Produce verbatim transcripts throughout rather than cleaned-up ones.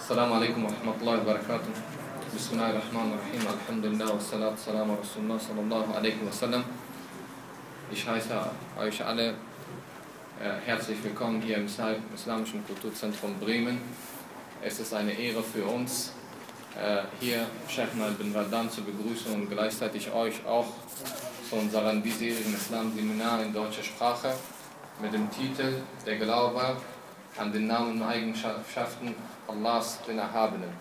Assalamu alaikum wa rahmatullahi wa barakatuh. Bismillahirrahmanirrahim. Alhamdulillah wa salatu salamu Rasulullah sallallahu alaihi wa sallam. Ich heiße euch alle äh, herzlich willkommen hier im Islamischen Kulturzentrum Bremen. Es ist eine Ehre für uns, äh, hier Sheikh bin Radan zu begrüßen und gleichzeitig euch auch zu unserem diesjährigen Islam-Seminar in deutscher Sprache mit dem Titel Der Glaube an den Namen und Eigenschaften Allahs, den Erhabenen.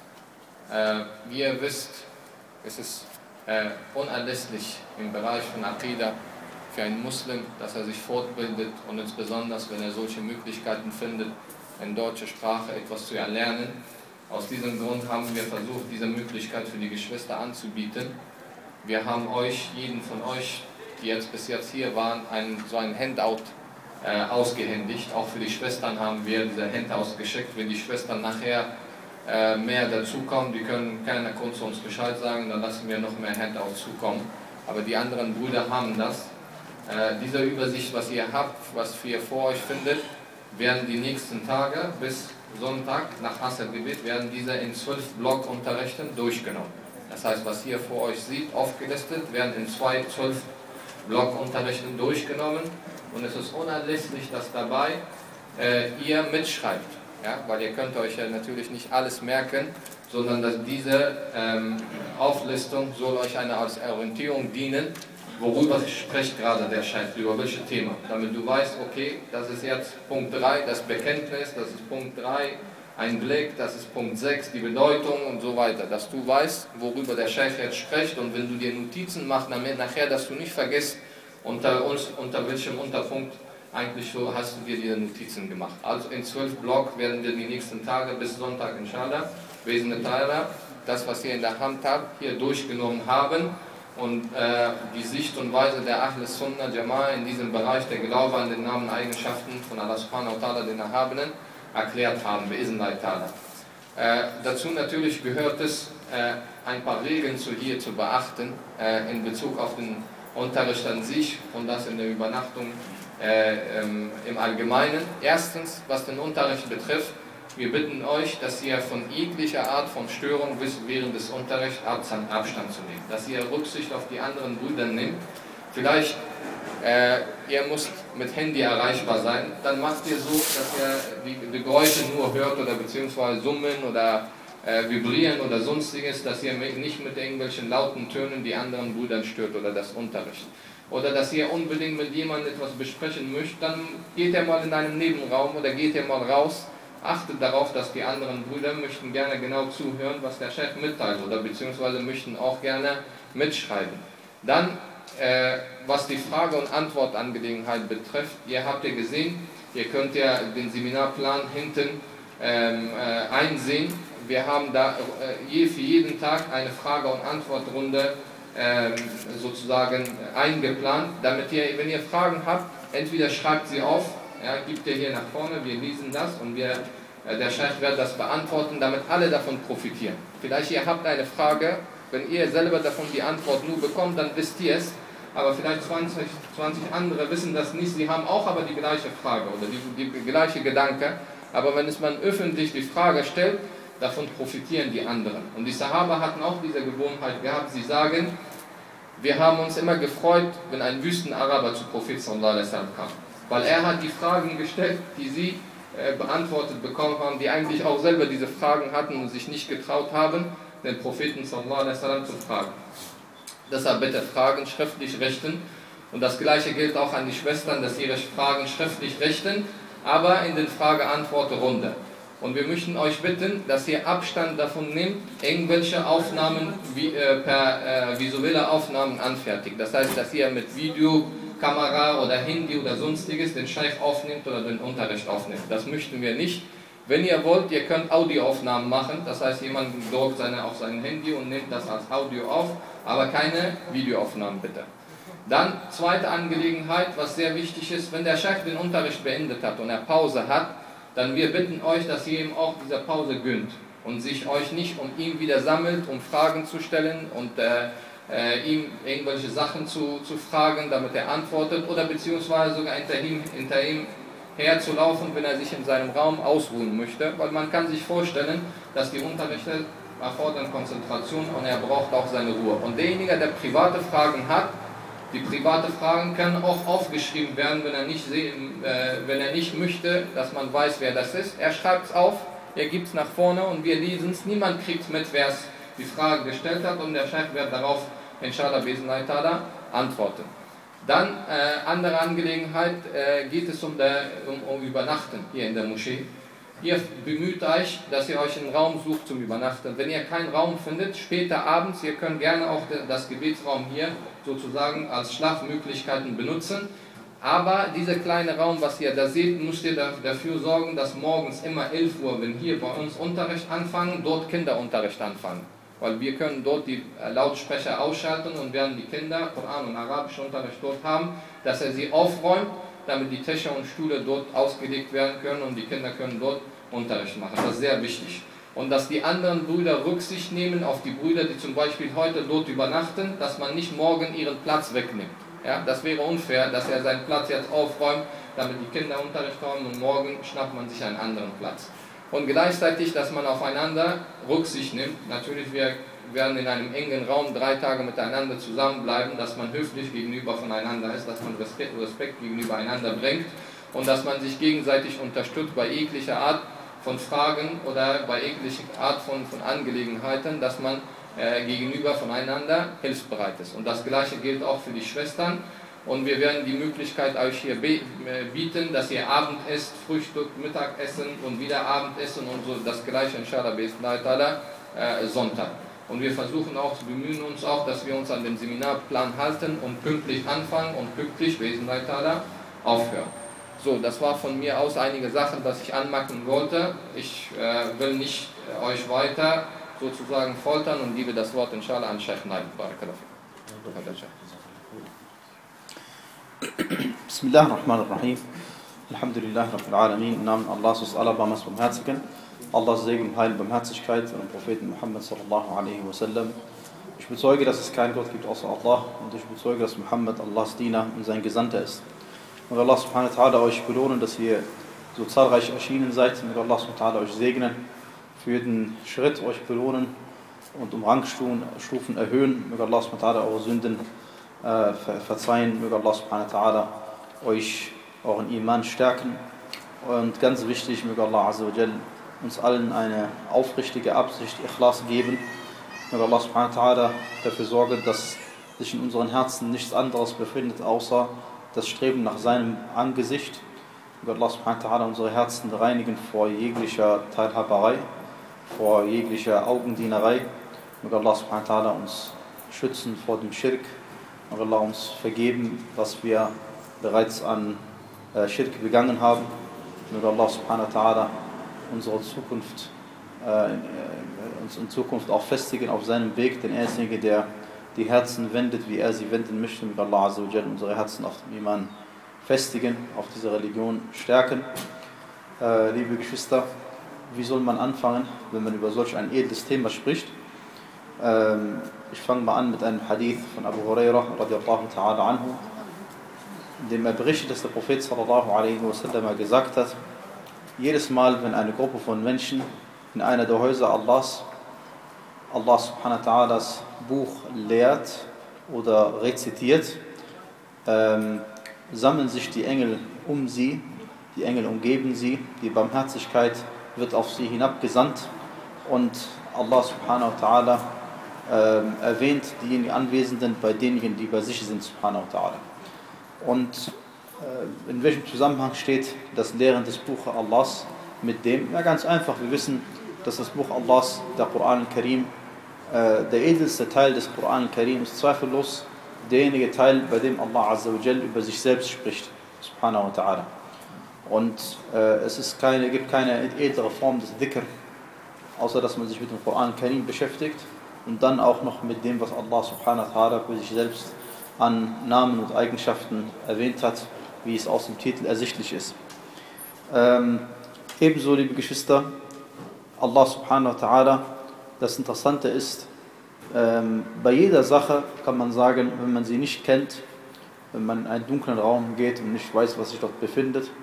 Äh, wie ihr wisst, ist es äh, unerlässlich im Bereich von Aqidah für einen Muslim, dass er sich fortbildet und insbesondere, wenn er solche Möglichkeiten findet, in deutscher Sprache etwas zu erlernen. Aus diesem Grund haben wir versucht, diese Möglichkeit für die Geschwister anzubieten. Wir haben euch, jeden von euch, die jetzt bis jetzt hier waren, ein, so ein Handout äh, ausgehändigt. Auch für die Schwestern haben wir diese Handouts geschickt. Wenn die Schwestern nachher äh, mehr dazukommen, die können keiner kurz uns Bescheid sagen, dann lassen wir noch mehr Handouts zukommen. Aber die anderen Brüder haben das. Äh, diese Übersicht, was ihr habt, was ihr vor euch findet, werden die nächsten Tage bis Sonntag nach Asr-Gebet werden diese in zwölf Blockunterrichten durchgenommen. Das heißt, was ihr vor euch seht, aufgelistet, werden in zwei zwölf Blockunterrichten durchgenommen und es ist unerlässlich, dass dabei äh, ihr mitschreibt, ja? Weil ihr könnt euch ja natürlich nicht alles merken, sondern dass diese ähm, Auflistung soll euch eine als Orientierung dienen, worüber spricht gerade der Scheich, über welches Thema, damit du weißt, okay, das ist jetzt Punkt drei, das Bekenntnis, das ist Punkt drei, ein Blick, das ist Punkt sechs, die Bedeutung und so weiter, dass du weißt, worüber der Scheich jetzt spricht und wenn du dir Notizen machst, damit nachher, dass du nicht vergisst, unter uns, unter welchem Unterpunkt eigentlich so hast du dir diese Notizen gemacht. Also in zwölf Block werden wir die nächsten Tage bis Sonntag, inshallah, wesentliche Teile, das, was ihr in der Hand habt, hier durchgenommen haben und äh, die Sicht und Weise der Ahl Sunnah Jama'a in diesem Bereich der Glaube an den Namen und Eigenschaften von Allah subhanahu wa ta'ala, den Erhabenen, erklärt haben, bi'iznillahi ta'ala. Äh, dazu natürlich gehört es, äh, ein paar Regeln zu hier zu beachten, äh, in Bezug auf den Unterricht an sich und das in der Übernachtung äh, ähm, im Allgemeinen. Erstens, was den Unterricht betrifft, wir bitten euch, dass ihr von jeglicher Art von Störung während des Unterrichts Abstand zu nehmen, dass ihr Rücksicht auf die anderen Brüder nehmt. Vielleicht äh, ihr müsst mit Handy erreichbar sein, dann macht ihr so, dass ihr die, die Geräusche nur hört oder beziehungsweise summen oder äh, vibrieren oder sonstiges, dass ihr nicht mit irgendwelchen lauten Tönen die anderen Brüder stört oder das Unterricht. Oder dass ihr unbedingt mit jemandem etwas besprechen möchtet, dann geht ihr mal in einen Nebenraum oder geht ihr mal raus. Achtet darauf, dass die anderen Brüder möchten gerne genau zuhören, was der Chef mitteilt oder beziehungsweise möchten auch gerne mitschreiben. Dann, äh, was die Frage- und Antwortangelegenheit betrifft, ihr habt ja gesehen, ihr könnt ja den Seminarplan hinten ähm, äh, einsehen. Wir haben da äh, je, für jeden Tag eine Frage- und Antwortrunde äh, sozusagen eingeplant, damit ihr, wenn ihr Fragen habt, entweder schreibt sie auf, ja, gibt ihr hier nach vorne, wir lesen das und wir, äh, der Scheich wird das beantworten, damit alle davon profitieren. Vielleicht ihr habt eine Frage, wenn ihr selber davon die Antwort nur bekommt, dann wisst ihr es, aber vielleicht zwanzig, zwanzig andere wissen das nicht, sie haben auch aber die gleiche Frage oder die, die gleiche Gedanke, aber wenn es man öffentlich die Frage stellt, davon profitieren die anderen. Und die Sahaba hatten auch diese Gewohnheit gehabt, sie sagen, wir haben uns immer gefreut, wenn ein Wüstenaraber zu Prophet sallallahu alaihi wasallam kam. Weil er hat die Fragen gestellt, die sie äh, beantwortet bekommen haben, die eigentlich auch selber diese Fragen hatten und sich nicht getraut haben, den Propheten sallallahu alaihi wasallam zu fragen. Deshalb bitte Fragen schriftlich richten und das gleiche gilt auch an die Schwestern, dass ihre Fragen schriftlich richten, aber in den Frage-Antwort-Runde. Und wir möchten euch bitten, dass ihr Abstand davon nehmt, irgendwelche Aufnahmen wie, äh, per äh, visuelle Aufnahmen anfertigt. Das heißt, dass ihr mit Videokamera oder Handy oder sonstiges den Scheich aufnimmt oder den Unterricht aufnimmt. Das möchten wir nicht. Wenn ihr wollt, ihr könnt Audioaufnahmen machen. Das heißt, jemand drückt seine, auf sein Handy und nimmt das als Audio auf, aber keine Videoaufnahmen bitte. Dann, zweite Angelegenheit, was sehr wichtig ist, wenn der Scheich den Unterricht beendet hat und er Pause hat, dann wir bitten euch, dass ihr ihm auch diese Pause gönnt und sich euch nicht um ihn wieder sammelt, um Fragen zu stellen und äh, äh, ihm irgendwelche Sachen zu, zu fragen, damit er antwortet oder beziehungsweise sogar hinter ihm, hinter ihm herzulaufen, wenn er sich in seinem Raum ausruhen möchte, weil man kann sich vorstellen, dass die Unterrichte erfordern Konzentration und er braucht auch seine Ruhe. Und derjenige, der private Fragen hat, die private Fragen können auch aufgeschrieben werden, wenn er nicht, sehen, äh, wenn er nicht möchte, dass man weiß, wer das ist. Er schreibt es auf, er gibt es nach vorne und wir lesen es. Niemand kriegt mit, wer es die Frage gestellt hat und der Chef wird darauf, inshallah, bismillah ta'ala, antworten. Dann, äh, andere Angelegenheit, äh, geht es um, der, um, um Übernachten hier in der Moschee. Ihr bemüht euch, dass ihr euch einen Raum sucht zum Übernachten. Wenn ihr keinen Raum findet, später abends, ihr könnt gerne auch das Gebetsraum hier sozusagen als Schlafmöglichkeiten benutzen. Aber dieser kleine Raum, was ihr da seht, müsst ihr dafür sorgen, dass morgens immer elf Uhr, wenn hier bei uns Unterricht anfangen, dort Kinderunterricht anfangen. Weil wir können dort die Lautsprecher ausschalten und werden die Kinder Koran und arabischen Unterricht dort haben, dass er sie aufräumt, damit die Tische und Stühle dort ausgelegt werden können und die Kinder können dort Unterricht machen. Das ist sehr wichtig. Und dass die anderen Brüder Rücksicht nehmen auf die Brüder, die zum Beispiel heute dort übernachten, dass man nicht morgen ihren Platz wegnimmt. Ja, das wäre unfair, dass er seinen Platz jetzt aufräumt, damit die Kinder Unterricht haben und morgen schnappt man sich einen anderen Platz. Und gleichzeitig, dass man aufeinander Rücksicht nimmt. Natürlich, wir werden in einem engen Raum drei Tage miteinander zusammenbleiben, dass man höflich gegenüber voneinander ist, dass man Respekt, Respekt gegenüber einander bringt und dass man sich gegenseitig unterstützt bei jeglicher Art von Fragen oder bei jeglicher Art von, von Angelegenheiten, dass man äh, gegenüber voneinander hilfsbereit ist. Und das Gleiche gilt auch für die Schwestern. Und wir werden die Möglichkeit euch hier bieten, dass ihr Abend esst, Frühstück, Mittagessen und wieder Abendessen und so das Gleiche, inshallah, bismillah ta'ala, äh, Sonntag. Und wir versuchen auch, bemühen uns auch, dass wir uns an den Seminarplan halten und pünktlich anfangen und pünktlich, bismillah ta'ala, aufhören. So, das war von mir aus einige Sachen, was ich anmerken wollte. Ich äh, will nicht äh, euch weiter sozusagen foltern und gebe das Wort inshallah an Sheikh Naib. Barakallahu. Bismillah ar-Rahman ar-Rahim. Alhamdulillah Rabbil Alamin. Im Namen Allahs ist allerbarmers Barmherzigen. Allahs Segen und Heil und Barmherzigkeit und dem Propheten Muhammad sallallahu alaihi wasallam. Ich bezeuge, dass es keinen Gott gibt außer Allah und ich bezeuge, dass Muhammad Allahs Diener und sein Gesandter ist. Und Allah subhanahu wa ta'ala euch belohnen, dass ihr so zahlreich erschienen seid. Und Allah subhanahu wa ta'ala euch segnen, für jeden Schritt euch belohnen und um Rangstufen erhöhen. Möge Allah subhanahu wa ta'ala eure Sünden äh, verzeihen. Möge Allah subhanahu wa ta'ala euch euren Iman stärken. Und ganz wichtig, möge Allah azza wa jal uns allen eine aufrichtige Absicht, Ikhlas geben. Möge Allah subhanahu wa ta'ala dafür sorgen, dass sich in unseren Herzen nichts anderes befindet, außer das Streben nach seinem Angesicht. Möge Allah subhanahu wa ta'ala unsere Herzen reinigen vor jeglicher Teilhaberei, vor jeglicher Augendienerei. Möge Allah subhanahu wa ta'ala uns schützen vor dem Schirk. Möge Allah uns vergeben, was wir bereits an äh, Schirk begangen haben. Möge Allah subhanahu wa ta'ala unsere Zukunft, äh, uns in Zukunft auch festigen auf seinem Weg, denn er ist derjenige, der die Herzen wendet, wie er sie wenden möchte. Mit Allah azza wa jal unsere Herzen auf dem Iman festigen, auf dieser Religion stärken. Äh, liebe Geschwister, wie soll man anfangen, wenn man über solch ein edles Thema spricht? Ähm, ich fange mal an mit einem Hadith von Abu Hurairah radiallahu ta'ala anhu, in dem er berichtet, dass der Prophet sallallahu alaihi wasallam gesagt hat, jedes Mal, wenn eine Gruppe von Menschen in einer der Häuser Allahs Allah subhanahu wa ta'alas Buch lehrt oder rezitiert, ähm, sammeln sich die Engel um sie, die Engel umgeben sie, die Barmherzigkeit wird auf sie hinabgesandt und Allah subhanahu wa ta'ala ähm, erwähnt diejenigen Anwesenden bei denjenigen, die bei sich sind, subhanahu wa ta'ala. Und äh, in welchem Zusammenhang steht das Lehren des Buches Allahs mit dem? Ja, ganz einfach, wir wissen, dass das Buch Allahs, der Koran al-Karim, der edelste Teil des Koran al-Karim ist zweifellos derjenige Teil, bei dem Allah azza wa jal über sich selbst spricht, subhanahu wa ta'ala. Und äh, es ist keine, gibt keine edlere Form des Dhikr, außer dass man sich mit dem Koran al-Karim beschäftigt und dann auch noch mit dem, was Allah subhanahu wa ta'ala für sich selbst an Namen und Eigenschaften erwähnt hat, wie es aus dem Titel ersichtlich ist. Ähm, ebenso, liebe Geschwister, Allah subhanahu wa ta'ala, das Interessante ist, ähm, bei jeder Sache kann man sagen, wenn man sie nicht kennt, wenn man in einen dunklen Raum geht und nicht weiß, was sich dort befindet,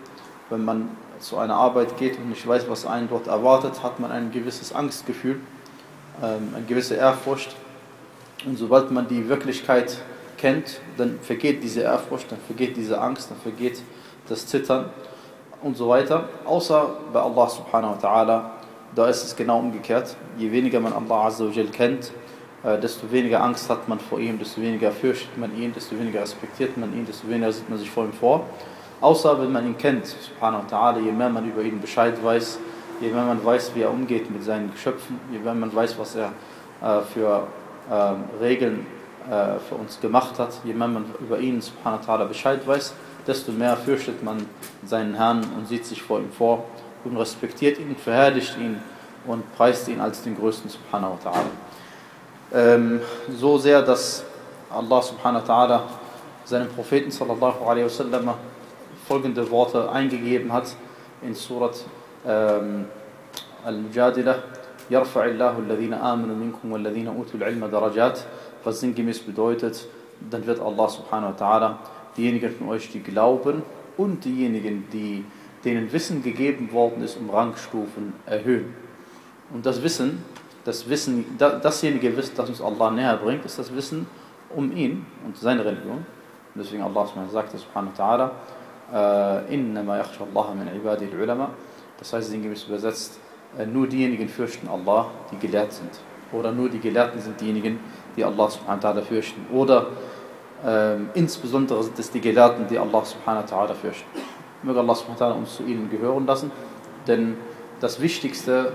wenn man zu einer Arbeit geht und nicht weiß, was einen dort erwartet, hat man ein gewisses Angstgefühl, ähm, eine gewisse Ehrfurcht. Und sobald man die Wirklichkeit kennt, dann vergeht diese Ehrfurcht, dann vergeht diese Angst, dann vergeht das Zittern und so weiter. Außer bei Allah subhanahu wa ta'ala, da ist es genau umgekehrt. Je weniger man Allah azza wa jal kennt, äh, desto weniger Angst hat man vor ihm, desto weniger fürchtet man ihn, desto weniger respektiert man ihn, desto weniger sieht man sich vor ihm vor. Außer wenn man ihn kennt, subhanahu wa ta'ala, je mehr man über ihn Bescheid weiß, je mehr man weiß, wie er umgeht mit seinen Geschöpfen, je mehr man weiß, was er äh, für äh, Regeln äh, für uns gemacht hat, je mehr man über ihn, subhanahu wa ta'ala, Bescheid weiß, desto mehr fürchtet man seinen Herrn und sieht sich vor ihm vor und respektiert ihn, verherrlicht ihn und preist ihn als den Größten, subhanahu wa ta'ala. Ähm, so sehr, dass Allah subhanahu wa ta'ala seinem Propheten sallallahu alaihi wasallam folgende Worte eingegeben hat in Surat ähm, Al-Mujadilah: Yarfa'illahu alladhina amanu minkum walladhina utul ilma darajat, was sinngemäß bedeutet, dann wird Allah subhanahu wa ta'ala diejenigen von euch, die glauben, und diejenigen, die, denen Wissen gegeben worden ist, um Rangstufen erhöhen. Und das Wissen, das Wissen, dasjenige Wissen, das uns Allah näher bringt, ist das Wissen um ihn und seine Religion. Und deswegen Allah sagt, subhanahu wa ta'ala, innama yakhsha Allah min ibadihi al-ulama. Das heißt, sinngemäß übersetzt, nur diejenigen fürchten Allah, die gelehrt sind. Oder nur die Gelehrten sind diejenigen, die Allah subhanahu wa ta'ala fürchten. Oder ähm, insbesondere sind es die Gelehrten, die Allah subhanahu wa ta'ala fürchten. Möge Allah subhanahu wa ta'ala uns zu ihnen gehören lassen, denn das Wichtigste,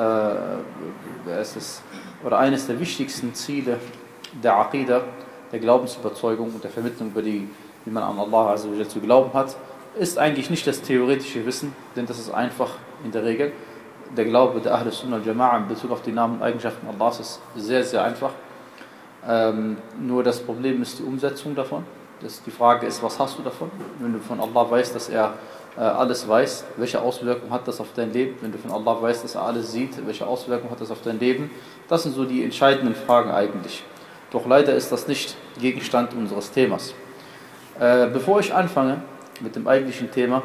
äh, es ist, oder eines der wichtigsten Ziele der Aqidah, der Glaubensüberzeugung und der Vermittlung, über die, wie man an Allah azza wa jalla zu glauben hat, ist eigentlich nicht das theoretische Wissen, denn das ist einfach in der Regel. Der Glaube der Ahl Sunnah al-Jama'a in Bezug auf die Namen und Eigenschaften Allahs ist sehr, sehr einfach. Ähm, nur das Problem ist die Umsetzung davon. Das, die Frage ist, was hast du davon? Wenn du von Allah weißt, dass er äh, alles weiß, welche Auswirkungen hat das auf dein Leben? Wenn du von Allah weißt, dass er alles sieht, welche Auswirkungen hat das auf dein Leben? Das sind so die entscheidenden Fragen eigentlich. Doch leider ist das nicht Gegenstand unseres Themas. Äh, bevor ich anfange mit dem eigentlichen Thema,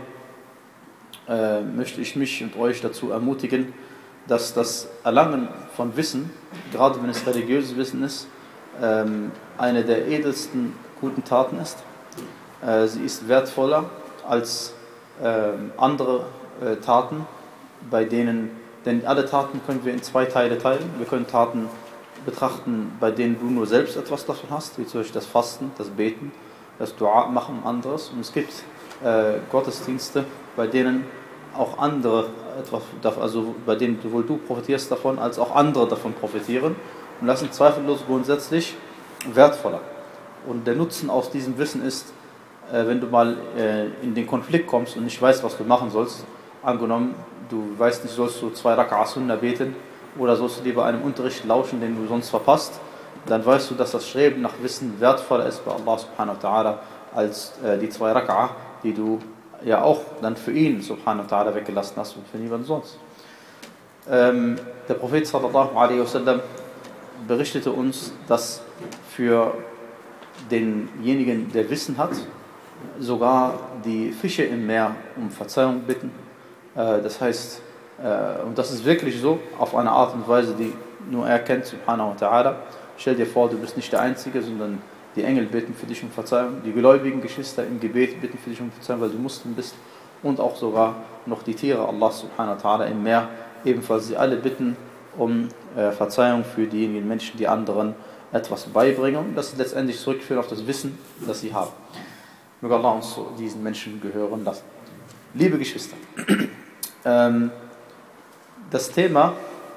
äh, möchte ich mich und euch dazu ermutigen, dass das Erlangen von Wissen, gerade wenn es religiöses Wissen ist, ähm, eine der edelsten guten Taten ist. Äh, sie ist wertvoller als äh, andere äh, Taten, bei denen, denn alle Taten können wir in zwei Teile teilen. Wir können Taten betrachten, bei denen du nur selbst etwas davon hast, wie zum Beispiel das Fasten, das Beten, das Dua machen und anderes. Und es gibt äh, Gottesdienste, bei denen auch andere etwas, also bei denen sowohl du profitierst davon, als auch andere davon profitieren. Und das sind zweifellos grundsätzlich wertvoller. Und der Nutzen aus diesem Wissen ist, äh, wenn du mal äh, in den Konflikt kommst und nicht weißt, was du machen sollst, angenommen, du weißt nicht, sollst du zwei Raka'a Sunnah beten oder sollst du lieber einem Unterricht lauschen, den du sonst verpasst, dann weißt du, dass das Streben nach Wissen wertvoller ist bei Allah subhanahu wa ta'ala als äh, die zwei Raka'a, die du ja auch dann für ihn subhanahu wa ta'ala weggelassen hast und für niemanden sonst. Ähm, der Prophet sallallahu alaihi wasallam berichtete uns, dass für denjenigen, der Wissen hat, sogar die Fische im Meer um Verzeihung bitten. Äh, das heißt, äh, und das ist wirklich so, auf eine Art und Weise, die nur er kennt, subhanahu wa ta'ala. Stell dir vor, du bist nicht der Einzige, sondern die Engel beten für dich um Verzeihung, die gläubigen Geschwister im Gebet bitten für dich um Verzeihung, weil du Muslim bist, und auch sogar noch die Tiere Allah subhanahu wa ta'ala im Meer, ebenfalls sie alle bitten um äh, Verzeihung für diejenigen Menschen, die anderen etwas beibringen, und das letztendlich zurückführen auf das Wissen, das sie haben. Möge Allah uns zu diesen Menschen gehören lassen. Liebe Geschwister, ähm, das Thema,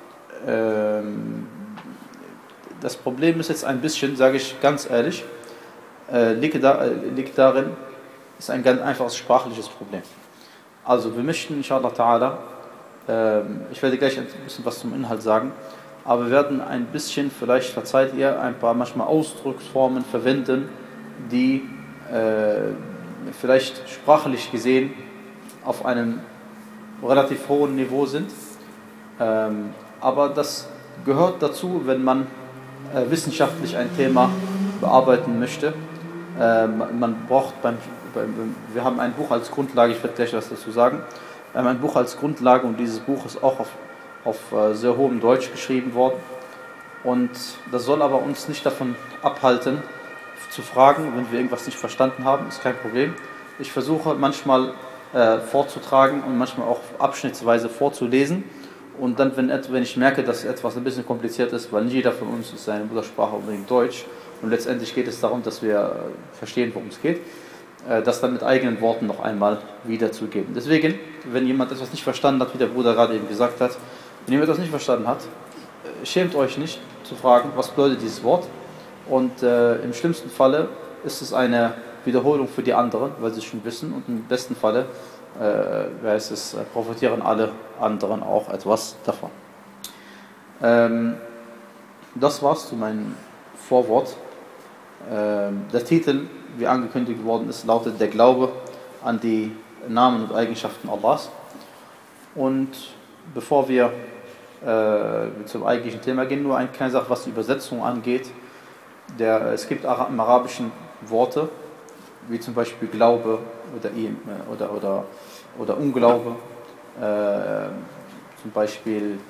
ähm, das Problem ist jetzt ein bisschen, sage ich ganz ehrlich, äh, liegt, da, äh, liegt darin, ist ein ganz einfaches sprachliches Problem. Also wir möchten, inshallah ta'ala, äh, ich werde gleich ein bisschen was zum Inhalt sagen, aber wir werden ein bisschen, vielleicht verzeiht ihr, ein paar manchmal Ausdrucksformen verwenden, die äh, vielleicht sprachlich gesehen auf einem relativ hohen Niveau sind. Ähm, aber das gehört dazu, wenn man äh, wissenschaftlich ein Thema bearbeiten möchte. Äh, man braucht beim wir haben ein Buch als Grundlage, ich werde gleich was dazu sagen, wir haben ein Buch als Grundlage und dieses Buch ist auch auf, auf sehr hohem Deutsch geschrieben worden. Und das soll aber uns nicht davon abhalten, zu fragen, wenn wir irgendwas nicht verstanden haben, ist kein Problem. Ich versuche manchmal äh, vorzutragen und manchmal auch abschnittsweise vorzulesen. Und dann, wenn, wenn ich merke, dass etwas ein bisschen kompliziert ist, weil nicht jeder von uns ist seine Muttersprache unbedingt Deutsch. Und letztendlich geht es darum, dass wir verstehen, worum es geht, äh, das dann mit eigenen Worten noch einmal wiederzugeben. Deswegen, wenn jemand etwas nicht verstanden hat, wie der Bruder gerade eben gesagt hat, wenn jemand etwas nicht verstanden hat, schämt euch nicht zu fragen, was bedeutet dieses Wort. Und äh, im schlimmsten Falle ist es eine Wiederholung für die anderen, weil sie es schon wissen. Und im besten Falle äh, heißt es, äh, profitieren alle anderen auch etwas davon. Ähm, das war's zu meinem Vorwort. Ähm, der Titel, wie angekündigt worden ist, lautet Der Glaube an die Namen und Eigenschaften Allahs. Und bevor wir äh, zum eigentlichen Thema gehen, nur eine kleine Sache, was die Übersetzung angeht. Der, es gibt im Arabischen Worte, wie zum Beispiel Glaube oder, oder, oder, oder Unglaube, äh, zum Beispiel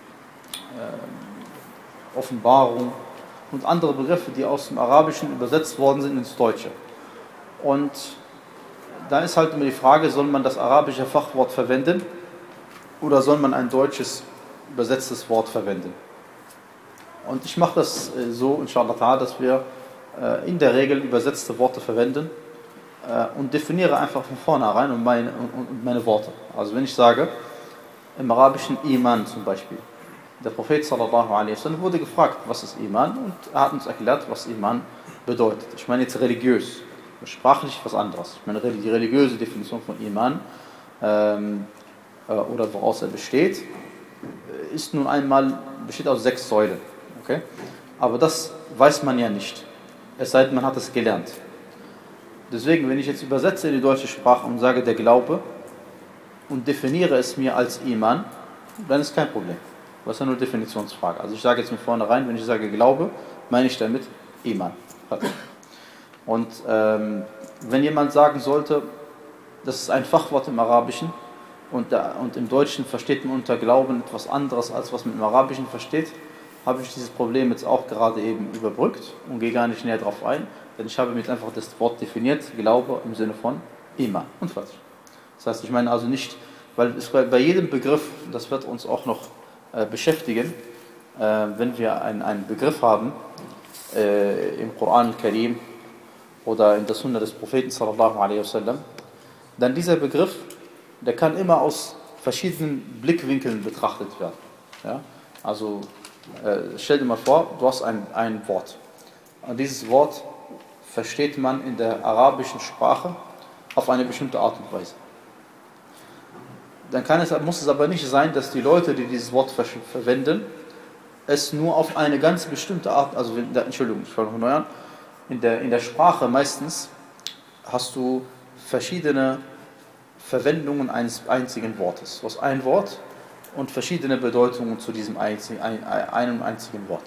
äh, Offenbarung und andere Begriffe, die aus dem Arabischen übersetzt worden sind ins Deutsche. Und da ist halt immer die Frage, soll man das arabische Fachwort verwenden oder soll man ein deutsches übersetztes Wort verwenden? Und ich mache das äh, so, inshallah, dass wir äh, in der Regel übersetzte Worte verwenden äh, und definiere einfach von vornherein und meine, und, und meine Worte. Also wenn ich sage, im arabischen Iman zum Beispiel, der Prophet sallallahu alaihi wasallam wurde gefragt, was ist Iman? Und er hat uns erklärt, was Iman bedeutet. Ich meine jetzt religiös, sprachlich was anderes. Ich meine die religiöse Definition von Iman ähm, äh, oder woraus er besteht, ist nun einmal, besteht aus sechs Säulen. Okay? Aber das weiß man ja nicht, es sei denn, man hat es gelernt. Deswegen, wenn ich jetzt übersetze in die deutsche Sprache und sage der Glaube und definiere es mir als Iman, dann ist kein Problem. Das ist ja nur eine Definitionsfrage. Also ich sage jetzt von vornherein, wenn ich sage Glaube, meine ich damit Iman. Und ähm, wenn jemand sagen sollte, das ist ein Fachwort im Arabischen und, da, und im Deutschen versteht man unter Glauben etwas anderes, als was man im Arabischen versteht, habe ich dieses Problem jetzt auch gerade eben überbrückt und gehe gar nicht näher darauf ein, denn ich habe mir einfach das Wort definiert, Glaube im Sinne von Iman und fertig. Das heißt, ich meine also nicht, weil es bei jedem Begriff, das wird uns auch noch äh, beschäftigen, äh, wenn wir ein, einen Begriff haben äh, im Koran al-Karim oder in der Sunna des Propheten sallallahu alaihi wasallam, dann dieser Begriff, der kann immer aus verschiedenen Blickwinkeln betrachtet werden. Ja? Also Äh, stell dir mal vor, du hast ein, ein Wort. Und dieses Wort versteht man in der arabischen Sprache auf eine bestimmte Art und Weise. Dann kann es, muss es aber nicht sein, dass die Leute, die dieses Wort ver verwenden, es nur auf eine ganz bestimmte Art, also in der, Entschuldigung, ich fange noch neu an, in der, in der Sprache meistens hast du verschiedene Verwendungen eines einzigen Wortes. Du hast ein Wort und verschiedene Bedeutungen zu diesem einzigen, ein, einem einzigen Wort.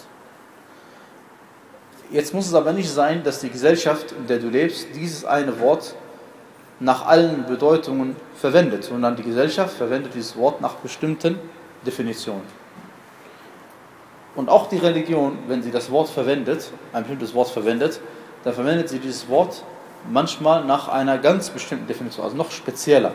Jetzt muss es aber nicht sein, dass die Gesellschaft, in der du lebst, dieses eine Wort nach allen Bedeutungen verwendet, sondern die Gesellschaft verwendet dieses Wort nach bestimmten Definitionen. Und auch die Religion, wenn sie das Wort verwendet, ein bestimmtes Wort verwendet, dann verwendet sie dieses Wort manchmal nach einer ganz bestimmten Definition, also noch spezieller.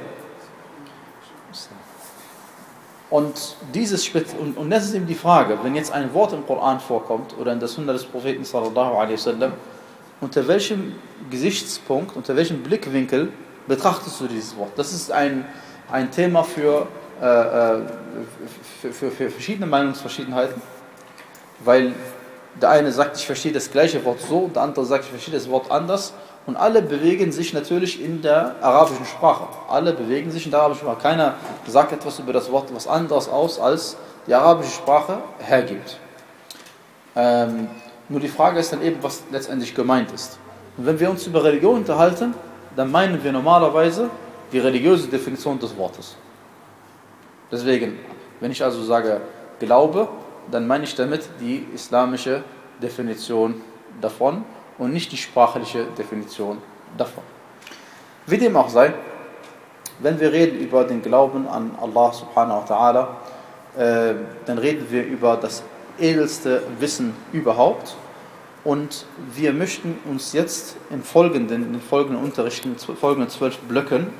Und, dieses, und, und das ist eben die Frage, wenn jetzt ein Wort im Koran vorkommt oder in der Sunna des Propheten sallallahu alaihi wasallam, unter welchem Gesichtspunkt, unter welchem Blickwinkel betrachtest du dieses Wort? Das ist ein, ein Thema für, äh, für, für, für verschiedene Meinungsverschiedenheiten, weil der eine sagt, ich verstehe das gleiche Wort so, und der andere sagt, ich verstehe das Wort anders. Und alle bewegen sich natürlich in der arabischen Sprache. Alle bewegen sich in der arabischen Sprache. Keiner sagt etwas über das Wort was anderes aus, als die arabische Sprache hergibt. Ähm, nur die Frage ist dann eben, was letztendlich gemeint ist. Und wenn wir uns über Religion unterhalten, dann meinen wir normalerweise die religiöse Definition des Wortes. Deswegen, wenn ich also sage Glaube, dann meine ich damit die islamische Definition davon und nicht die sprachliche Definition davon. Wie dem auch sei, wenn wir reden über den Glauben an Allah subhanahu wa ta'ala, äh, dann reden wir über das edelste Wissen überhaupt. Und wir möchten uns jetzt im folgenden, in den folgenden Unterrichten, in folgenden zwölf Blöcken,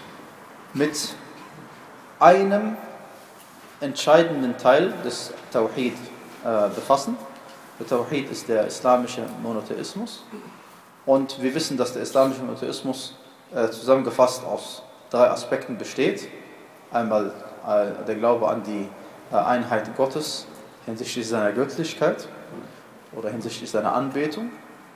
mit einem entscheidenden Teil des Tawhid äh, befassen. Der Tawhid ist der islamische Monotheismus. Und wir wissen, dass der islamische Monotheismus äh, zusammengefasst aus drei Aspekten besteht. Einmal äh, der Glaube an die äh, Einheit Gottes hinsichtlich seiner Göttlichkeit oder hinsichtlich seiner Anbetung.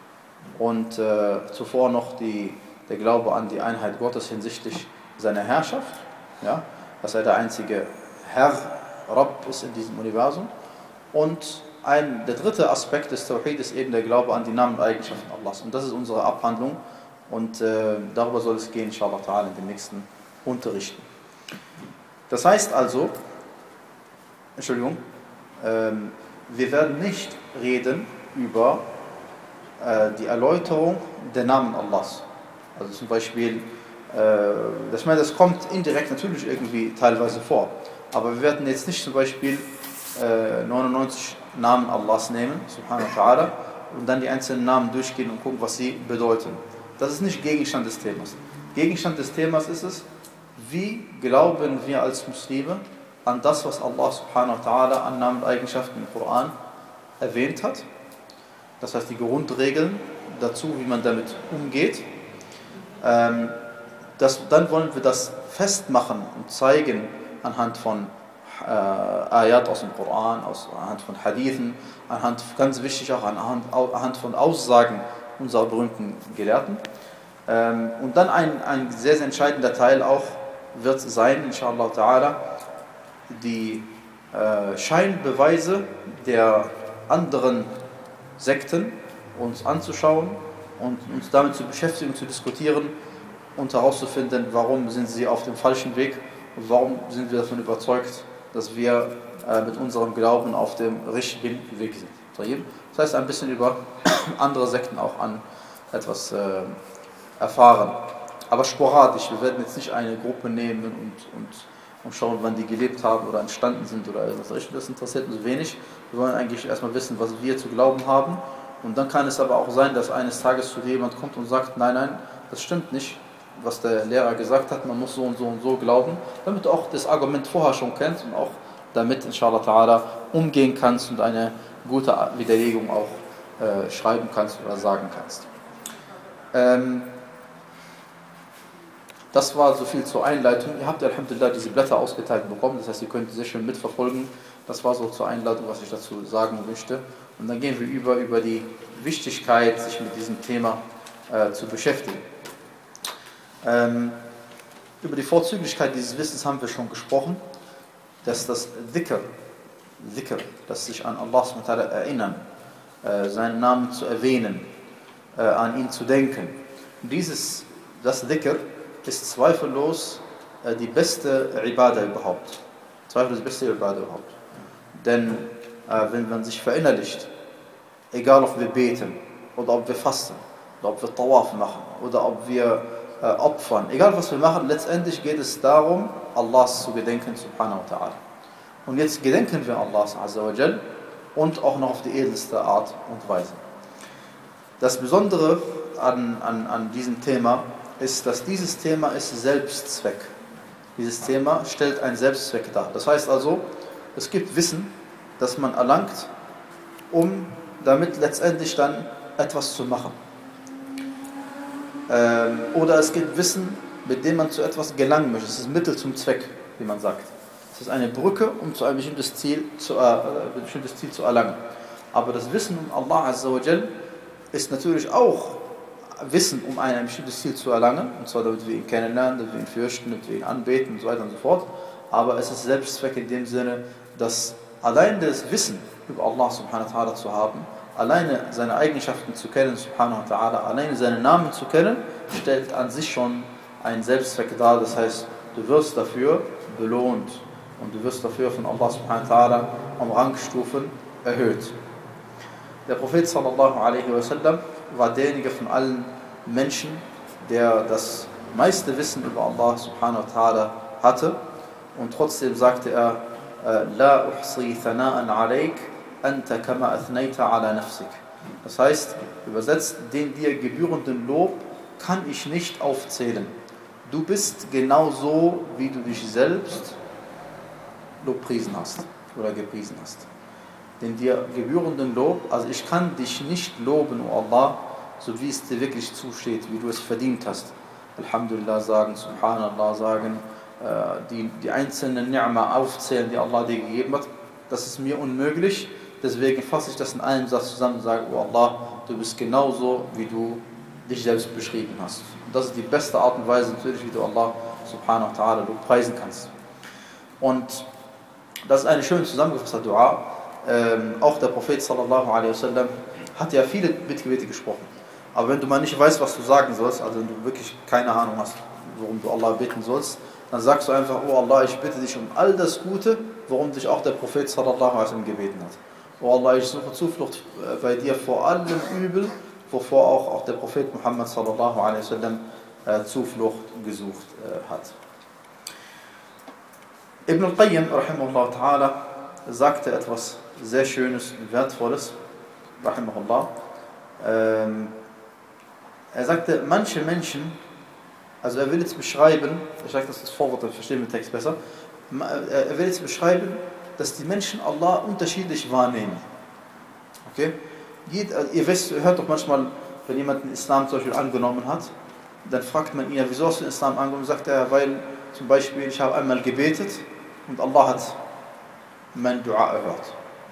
Und äh, zuvor noch die, der Glaube an die Einheit Gottes hinsichtlich seiner Herrschaft. Ja, dass er der einzige Herr, Rabb ist in diesem Universum. Und ein, der dritte Aspekt des Tawhid ist eben der Glaube an die Namen und Eigenschaften Allahs. Und das ist unsere Abhandlung. Und äh, darüber soll es gehen, inshallah ta'ala, in den nächsten Unterrichten. Das heißt also, Entschuldigung, ähm, wir werden nicht reden über äh, die Erläuterung der Namen Allahs. Also zum Beispiel, äh, das, meine, das kommt indirekt natürlich irgendwie teilweise vor. Aber wir werden jetzt nicht zum Beispiel äh, neunundneunzig Namen Allahs nehmen, subhanahu wa ta'ala, und dann die einzelnen Namen durchgehen und gucken, was sie bedeuten. Das ist nicht Gegenstand des Themas. Gegenstand des Themas ist es, wie glauben wir als Muslime an das, was Allah subhanahu wa ta'ala an Namen und Eigenschaften im Koran erwähnt hat. Das heißt, die Grundregeln dazu, wie man damit umgeht. Ähm, das, dann wollen wir das festmachen und zeigen anhand von äh, Ayat aus dem Koran, aus, anhand von Hadithen, anhand, ganz wichtig auch anhand, anhand von Aussagen unserer berühmten Gelehrten. Ähm, und dann ein, ein sehr, sehr entscheidender Teil auch wird sein, inshallah ta'ala, die äh, Scheinbeweise der anderen Sekten uns anzuschauen und uns damit zu beschäftigen, zu diskutieren und herauszufinden, warum sind sie auf dem falschen Weg und warum sind wir davon überzeugt, dass wir äh, mit unserem Glauben auf dem richtigen Weg sind. Das heißt, ein bisschen über andere Sekten auch an etwas äh, erfahren. Aber sporadisch, wir werden jetzt nicht eine Gruppe nehmen und, und, und schauen, wann die gelebt haben oder entstanden sind oder irgendwas. Das interessiert uns wenig. Wir wollen eigentlich erstmal wissen, was wir zu glauben haben. Und dann kann es aber auch sein, dass eines Tages zu dir jemand kommt und sagt, nein, nein, das stimmt nicht, was der Lehrer gesagt hat, man muss so und so und so glauben, damit du auch das Argument vorher schon kennst und auch damit, inshallah ta'ala, umgehen kannst und eine gute Widerlegung auch äh, schreiben kannst oder sagen kannst. Ähm, das war so viel zur Einleitung. Ihr habt alhamdulillah diese Blätter ausgeteilt bekommen, das heißt, ihr könnt sehr schön mitverfolgen. Das war so zur Einleitung, was ich dazu sagen möchte. Und dann gehen wir über, über die Wichtigkeit, sich mit diesem Thema äh, zu beschäftigen. Ähm, über die Vorzüglichkeit dieses Wissens haben wir schon gesprochen, dass das Dhikr, Dhikr, das sich an Allah subhanahu wa ta'ala erinnern, äh, seinen Namen zu erwähnen, äh, an ihn zu denken. Und dieses, das Dhikr ist zweifellos äh, die beste Ibadah überhaupt. Zweifellos die beste Ibadah überhaupt. Denn äh, wenn man sich verinnerlicht, egal ob wir beten oder ob wir fasten, oder ob wir Tawaf machen oder ob wir äh, opfern, egal was wir machen, letztendlich geht es darum, Allahs zu gedenken, subhanahu wa ta'ala. Und jetzt gedenken wir Allahs azza wa jal und auch noch auf die edelste Art und Weise. Das Besondere an, an, an diesem Thema ist, dass dieses Thema ist Selbstzweck. Dieses Thema stellt einen Selbstzweck dar. Das heißt also, es gibt Wissen, das man erlangt, um damit letztendlich dann etwas zu machen. Ähm, oder es gibt Wissen, mit dem man zu etwas gelangen möchte. Es ist Mittel zum Zweck, wie man sagt. Es ist eine Brücke, um zu einem bestimmtes Ziel zu, äh, ein bestimmtes Ziel zu erlangen. Aber das Wissen um Allah azza wa jal ist natürlich auch Wissen, um ein bestimmtes Ziel zu erlangen. Und zwar, damit wir ihn kennenlernen, damit wir ihn fürchten, damit wir ihn anbeten und so weiter und so fort. Aber es ist Selbstzweck in dem Sinne, dass allein das Wissen über Allah subhanahu wa ta'ala zu haben, alleine seine Eigenschaften zu kennen, subhanahu wa ta'ala, alleine seine Namen zu kennen, stellt an sich schon einen Selbstzweck dar. Das heißt, du wirst dafür belohnt und du wirst dafür von Allah subhanahu wa ta'ala um Rangstufen erhöht. Der Prophet sallallahu alaihi wasallam war derjenige von allen Menschen, der das meiste Wissen über Allah subhanahu wa ta'ala hatte. Und trotzdem sagte er, La uhsi thana'an alayk, anta kama athnayta ala nafsik. Das heißt, übersetzt, den dir gebührenden Lob kann ich nicht aufzählen. Du bist genauso, wie du dich selbst lobpriesen hast oder gepriesen hast. Den dir gebührenden Lob, also ich kann dich nicht loben, o Allah, so wie es dir wirklich zusteht, wie du es verdient hast. Alhamdulillah sagen, Subhanallah sagen, die, die einzelnen Ni'ma aufzählen, die Allah dir gegeben hat. Das ist mir unmöglich. Deswegen fasse ich das in einem Satz zusammen und sage, oh Allah, du bist genauso, wie du dich selbst beschrieben hast. Und das ist die beste Art und Weise natürlich, wie du Allah subhanahu wa ta'ala preisen kannst. Und das ist eine schön zusammengefasste Dua. Ähm, auch der Prophet sallallahu alaihi wasallam hat ja viele Bittgebete gesprochen. Aber wenn du mal nicht weißt, was du sagen sollst, also wenn du wirklich keine Ahnung hast, worum du Allah bitten sollst, dann sagst du einfach, oh Allah, ich bitte dich um all das Gute, worum dich auch der Prophet sallallahu alaihi wasallam gebeten hat. Oh Allah, ich suche Zuflucht bei dir vor allem Übel, wovor auch, auch der Prophet Muhammad sallallahu alaihi wasallam äh, Zuflucht gesucht äh, hat. Ibn al-Qayyim rahimahullah ta'ala sagte etwas sehr Schönes und Wertvolles, rahimahullah. Ähm, er sagte, manche Menschen, also er will jetzt beschreiben, ich sage das als Vorwort, dann verstehen wir den Text besser, er will jetzt beschreiben, dass die Menschen Allah unterschiedlich wahrnehmen. Okay? Ihr wisst, ihr hört doch manchmal, wenn jemand den Islam zum Beispiel angenommen hat, dann fragt man ihn, wieso hast du den Islam angenommen? Sagt er, weil zum Beispiel, ich habe einmal gebetet und Allah hat mein Dua erhört.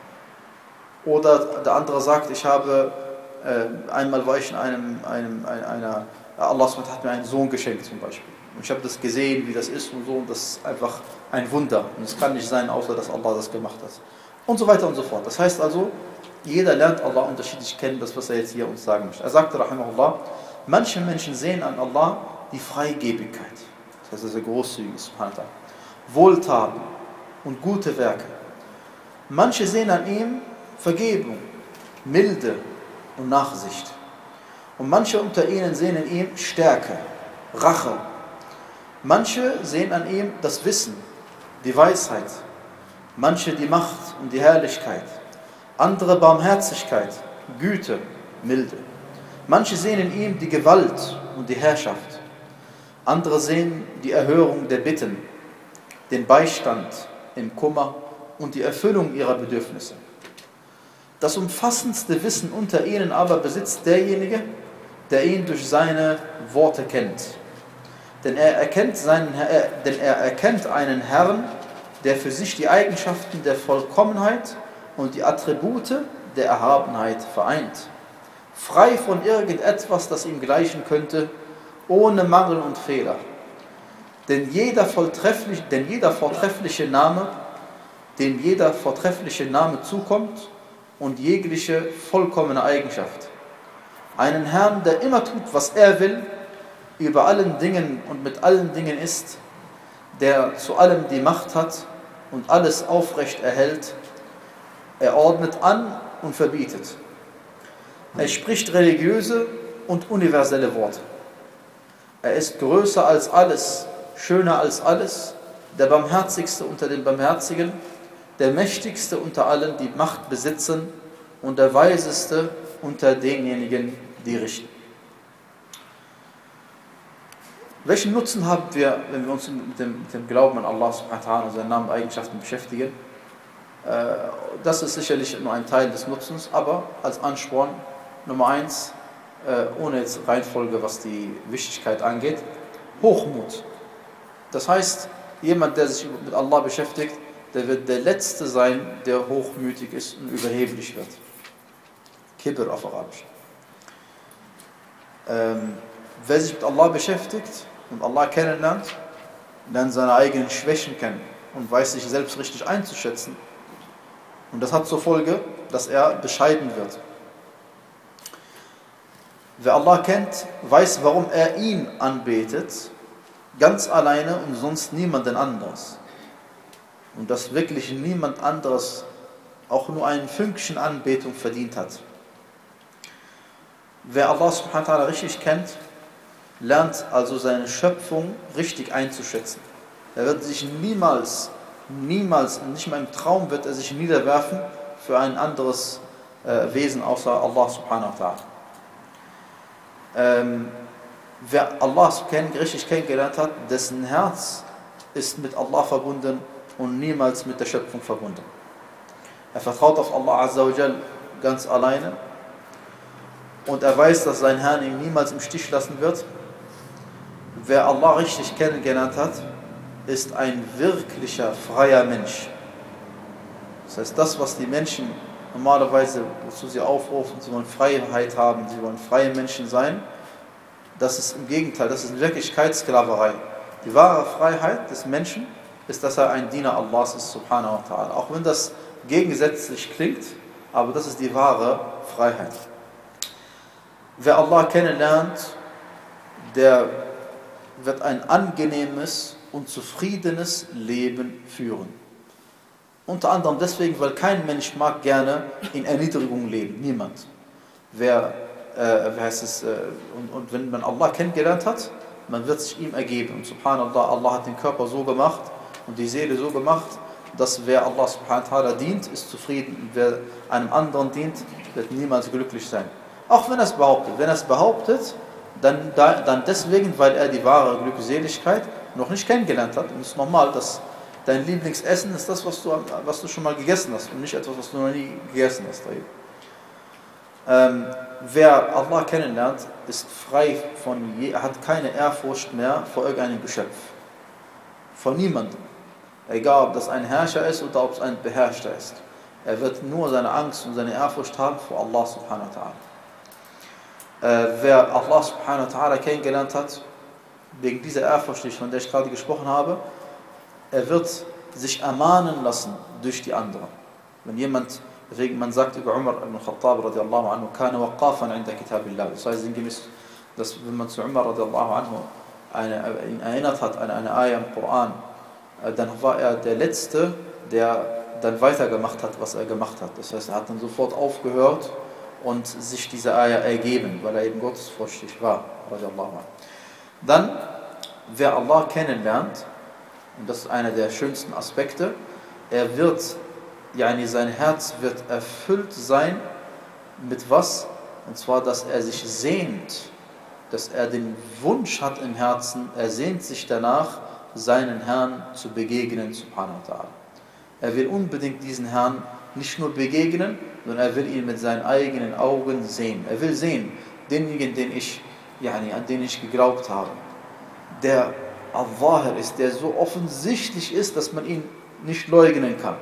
Oder der andere sagt, ich habe, äh, einmal war ich in einem, einem einer, Allah hat mir einen Sohn geschenkt zum Beispiel. Und ich habe das gesehen, wie das ist und so, und das ist einfach ein Wunder. Und es kann nicht sein, außer dass Allah das gemacht hat. Und so weiter und so fort. Das heißt also, jeder lernt Allah unterschiedlich kennen, das was er jetzt hier uns sagen möchte. Er sagte, rahimahullah, manche Menschen sehen an Allah die Freigebigkeit. Das heißt, dass er großzügig ist, Wohltaten und gute Werke. Manche sehen an ihm Vergebung, Milde und Nachsicht. Und manche unter ihnen sehen in ihm Stärke, Rache. Manche sehen an ihm das Wissen, die Weisheit. Manche die Macht und die Herrlichkeit. Andere Barmherzigkeit, Güte, Milde. Manche sehen in ihm die Gewalt und die Herrschaft. Andere sehen die Erhörung der Bitten, den Beistand im Kummer und die Erfüllung ihrer Bedürfnisse. Das umfassendste Wissen unter ihnen aber besitzt derjenige, der ihn durch seine Worte kennt. Denn er erkennt, seinen, äh, denn er erkennt einen Herrn, der für sich die Eigenschaften der Vollkommenheit und die Attribute der Erhabenheit vereint. Frei von irgendetwas, das ihm gleichen könnte, ohne Mangel und Fehler. Denn jeder, vortrefflich, denn jeder vortreffliche Name, dem jeder vortreffliche Name zukommt und jegliche vollkommene Eigenschaft. Einen Herrn, der immer tut, was er will, über allen Dingen und mit allen Dingen ist, der zu allem die Macht hat und alles aufrecht erhält. Er ordnet an und verbietet. Er spricht religiöse und universelle Worte. Er ist größer als alles, schöner als alles, der Barmherzigste unter den Barmherzigen, der Mächtigste unter allen, die Macht besitzen, und der Weiseste unter denjenigen, die richten. Welchen Nutzen haben wir, wenn wir uns mit dem, mit dem Glauben an Allah subhanahu wa ta'ala und seinen Namen und Eigenschaften beschäftigen? Das ist sicherlich nur ein Teil des Nutzens, aber als Ansporn Nummer eins, ohne jetzt Reihenfolge, was die Wichtigkeit angeht, Hochmut. Das heißt, jemand, der sich mit Allah beschäftigt, der wird der Letzte sein, der hochmütig ist und überheblich wird. Kibr auf Arabisch. Ähm, wer sich mit Allah beschäftigt und Allah kennenlernt, lernt seine eigenen Schwächen kennen und weiß sich selbst richtig einzuschätzen. Und das hat zur Folge, dass er bescheiden wird. Wer Allah kennt, weiß, warum er ihn anbetet, ganz alleine und sonst niemanden anderes. Und dass wirklich niemand anderes auch nur ein Fünkchen Anbetung verdient hat. Wer Allah subhanahu wa ta'ala richtig kennt, lernt also seine Schöpfung richtig einzuschätzen. Er wird sich niemals, niemals, nicht mal im Traum wird er sich niederwerfen für ein anderes äh, Wesen außer Allah subhanahu wa ta'ala. Ähm, wer Allah richtig kennengelernt hat, dessen Herz ist mit Allah verbunden und niemals mit der Schöpfung verbunden. Er vertraut auf Allah Azza wa Jal ganz alleine und er weiß, dass sein Herr ihn niemals im Stich lassen wird. Wer Allah richtig kennengelernt hat, ist ein wirklicher freier Mensch. Das heißt, das, was die Menschen normalerweise, wozu sie aufrufen, sie wollen Freiheit haben, sie wollen freie Menschen sein, das ist im Gegenteil, das ist in Wirklichkeit Sklaverei. Die wahre Freiheit des Menschen ist, dass er ein Diener Allahs ist, subhanahu wa ta'ala. Auch wenn das gegensätzlich klingt, aber das ist die wahre Freiheit. Wer Allah kennenlernt, der wird ein angenehmes und zufriedenes Leben führen. Unter anderem deswegen, weil kein Mensch mag gerne in Erniedrigung leben. Niemand. Wer, äh, wie heißt es, äh, und, und wenn man Allah kennengelernt hat, man wird sich ihm ergeben. Und subhanallah, Allah hat den Körper so gemacht und die Seele so gemacht, dass wer Allah subhanahu wa ta'ala dient, ist zufrieden. Und wer einem anderen dient, wird niemals glücklich sein. Auch wenn er es behauptet. Wenn er es behauptet, dann, dann deswegen, weil er die wahre Glückseligkeit noch nicht kennengelernt hat. Und es ist normal, dass dein Lieblingsessen ist das, was du, was du schon mal gegessen hast und nicht etwas, was du noch nie gegessen hast. Ähm, wer Allah kennenlernt, ist frei von, je, hat keine Ehrfurcht mehr vor irgendeinem Geschöpf. Vor niemandem. Egal, ob das ein Herrscher ist oder ob es ein Beherrschter ist. Er wird nur seine Angst und seine Ehrfurcht haben vor Allah subhanahu wa ta'ala. Äh, wer Allah subhanahu wa ta'ala kennengelernt hat, wegen dieser Ehrfurcht, von der ich gerade gesprochen habe, er wird sich ermahnen lassen durch die anderen. Wenn jemand, deswegen man sagt über Umar ibn Khattab radiallahu anhu, kana waqafan inda kitabillah. Das heißt sinngemäß, dass wenn man zu Umar radiallahu anhu eine, ihn erinnert hat an eine Ayah im Koran, dann war er der Letzte, der dann weitergemacht hat, was er gemacht hat. Das heißt, er hat dann sofort aufgehört und sich diese Ayah ergeben, weil er eben gottesfürchtig war. Dann, wer Allah kennenlernt, und das ist einer der schönsten Aspekte, er wird, yani sein Herz wird erfüllt sein mit was? Und zwar, dass er sich sehnt, dass er den Wunsch hat im Herzen, er sehnt sich danach, seinen Herrn zu begegnen, subhanahu wa ta'ala. Er will unbedingt diesen Herrn nicht nur begegnen, sondern er will ihn mit seinen eigenen Augen sehen. Er will sehen, denjenigen, den ich, yani, an den ich geglaubt habe, der Al-Zahir ist, der so offensichtlich ist, dass man ihn nicht leugnen kann.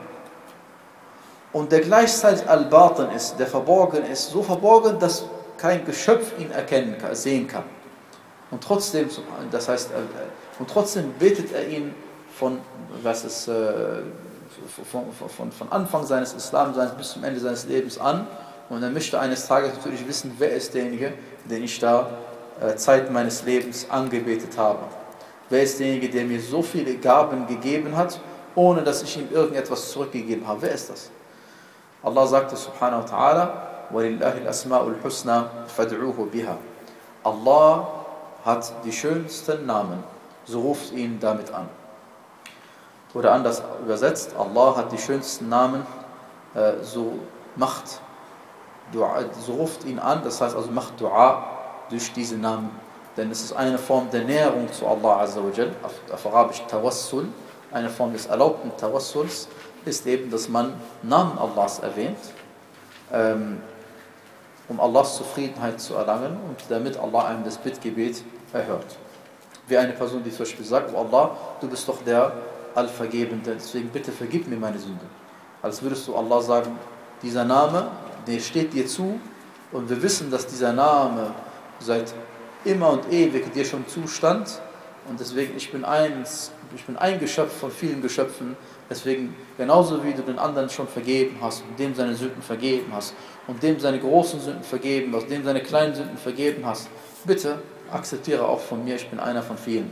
Und der gleichzeitig Al-Batin ist, der verborgen ist, so verborgen, dass kein Geschöpf ihn erkennen kann, sehen kann. Und trotzdem, das heißt, und trotzdem betet er ihn von, was ist, von, von, von Anfang seines Islamseins bis zum Ende seines Lebens an. Und er möchte eines Tages natürlich wissen, wer ist derjenige, den ich da Zeit meines Lebens angebetet habe. Wer ist derjenige, der mir so viele Gaben gegeben hat, ohne dass ich ihm irgendetwas zurückgegeben habe? Wer ist das? Allah sagte subhanahu wa ta'ala, وَلِلَّهِ الْأَسْمَاءُ الْحُسْنَى فَادْعُوهُ بِهَا. Allah hat die schönsten Namen, so ruft ihn damit an. Oder anders übersetzt, Allah hat die schönsten Namen, äh, so macht Dua, so ruft ihn an, das heißt also macht Dua durch diese Namen. Denn es ist eine Form der Näherung zu Allah Azza wa Jal, auf, auf Arabisch Tawassul, eine Form des erlaubten Tawassuls, ist eben, dass man Namen Allahs erwähnt, ähm, um Allahs Zufriedenheit zu erlangen und damit Allah einem das Bittgebet erhört. Wie eine Person, die zum Beispiel sagt, oh Allah, du bist doch der Allvergebende, deswegen bitte vergib mir meine Sünde. Als würdest du Allah sagen, dieser Name, der steht dir zu und wir wissen, dass dieser Name seit immer und ewig dir schon zustand und deswegen, ich bin, eins, ich bin ein Geschöpf von vielen Geschöpfen, deswegen genauso wie du den anderen schon vergeben hast und dem seine Sünden vergeben hast und dem seine großen Sünden vergeben hast, dem seine kleinen Sünden vergeben hast, bitte akzeptiere auch von mir, ich bin einer von vielen.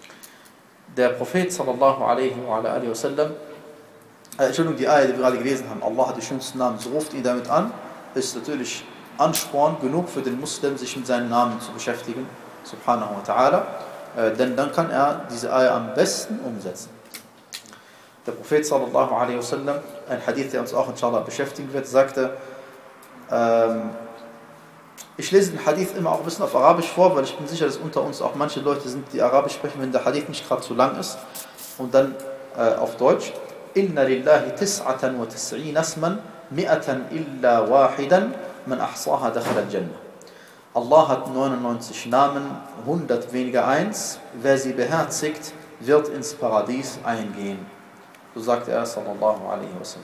Der Prophet sallallahu alaihi wa alihi wa sallam, äh, Entschuldigung, die Ayah, die wir gerade gelesen haben, Allah hat die schönsten Namen, so ruft ihn damit an, ist natürlich Ansporn genug für den Muslim, sich mit seinen Namen zu beschäftigen subhanahu wa ta'ala, äh, denn dann kann er diese Ayah am besten umsetzen. Der Prophet sallallahu alaihi wasallam, ein Hadith, der uns auch inshallah beschäftigen wird, sagte, ähm, ich lese den Hadith immer auch ein bisschen auf Arabisch vor, weil ich bin sicher, dass unter uns auch manche Leute sind, die Arabisch sprechen, wenn der Hadith nicht gerade zu lang ist. Und dann äh, auf Deutsch. Inna lillahi tis'atan wa tis'ina asman, mi'atan illa wahidan, man ahsaha dakhala al-Jannah. Allah hat neunundneunzig Namen, hundert weniger eins. Wer sie beherzigt, wird ins Paradies eingehen. So sagt er, sallallahu alaihi wasallam.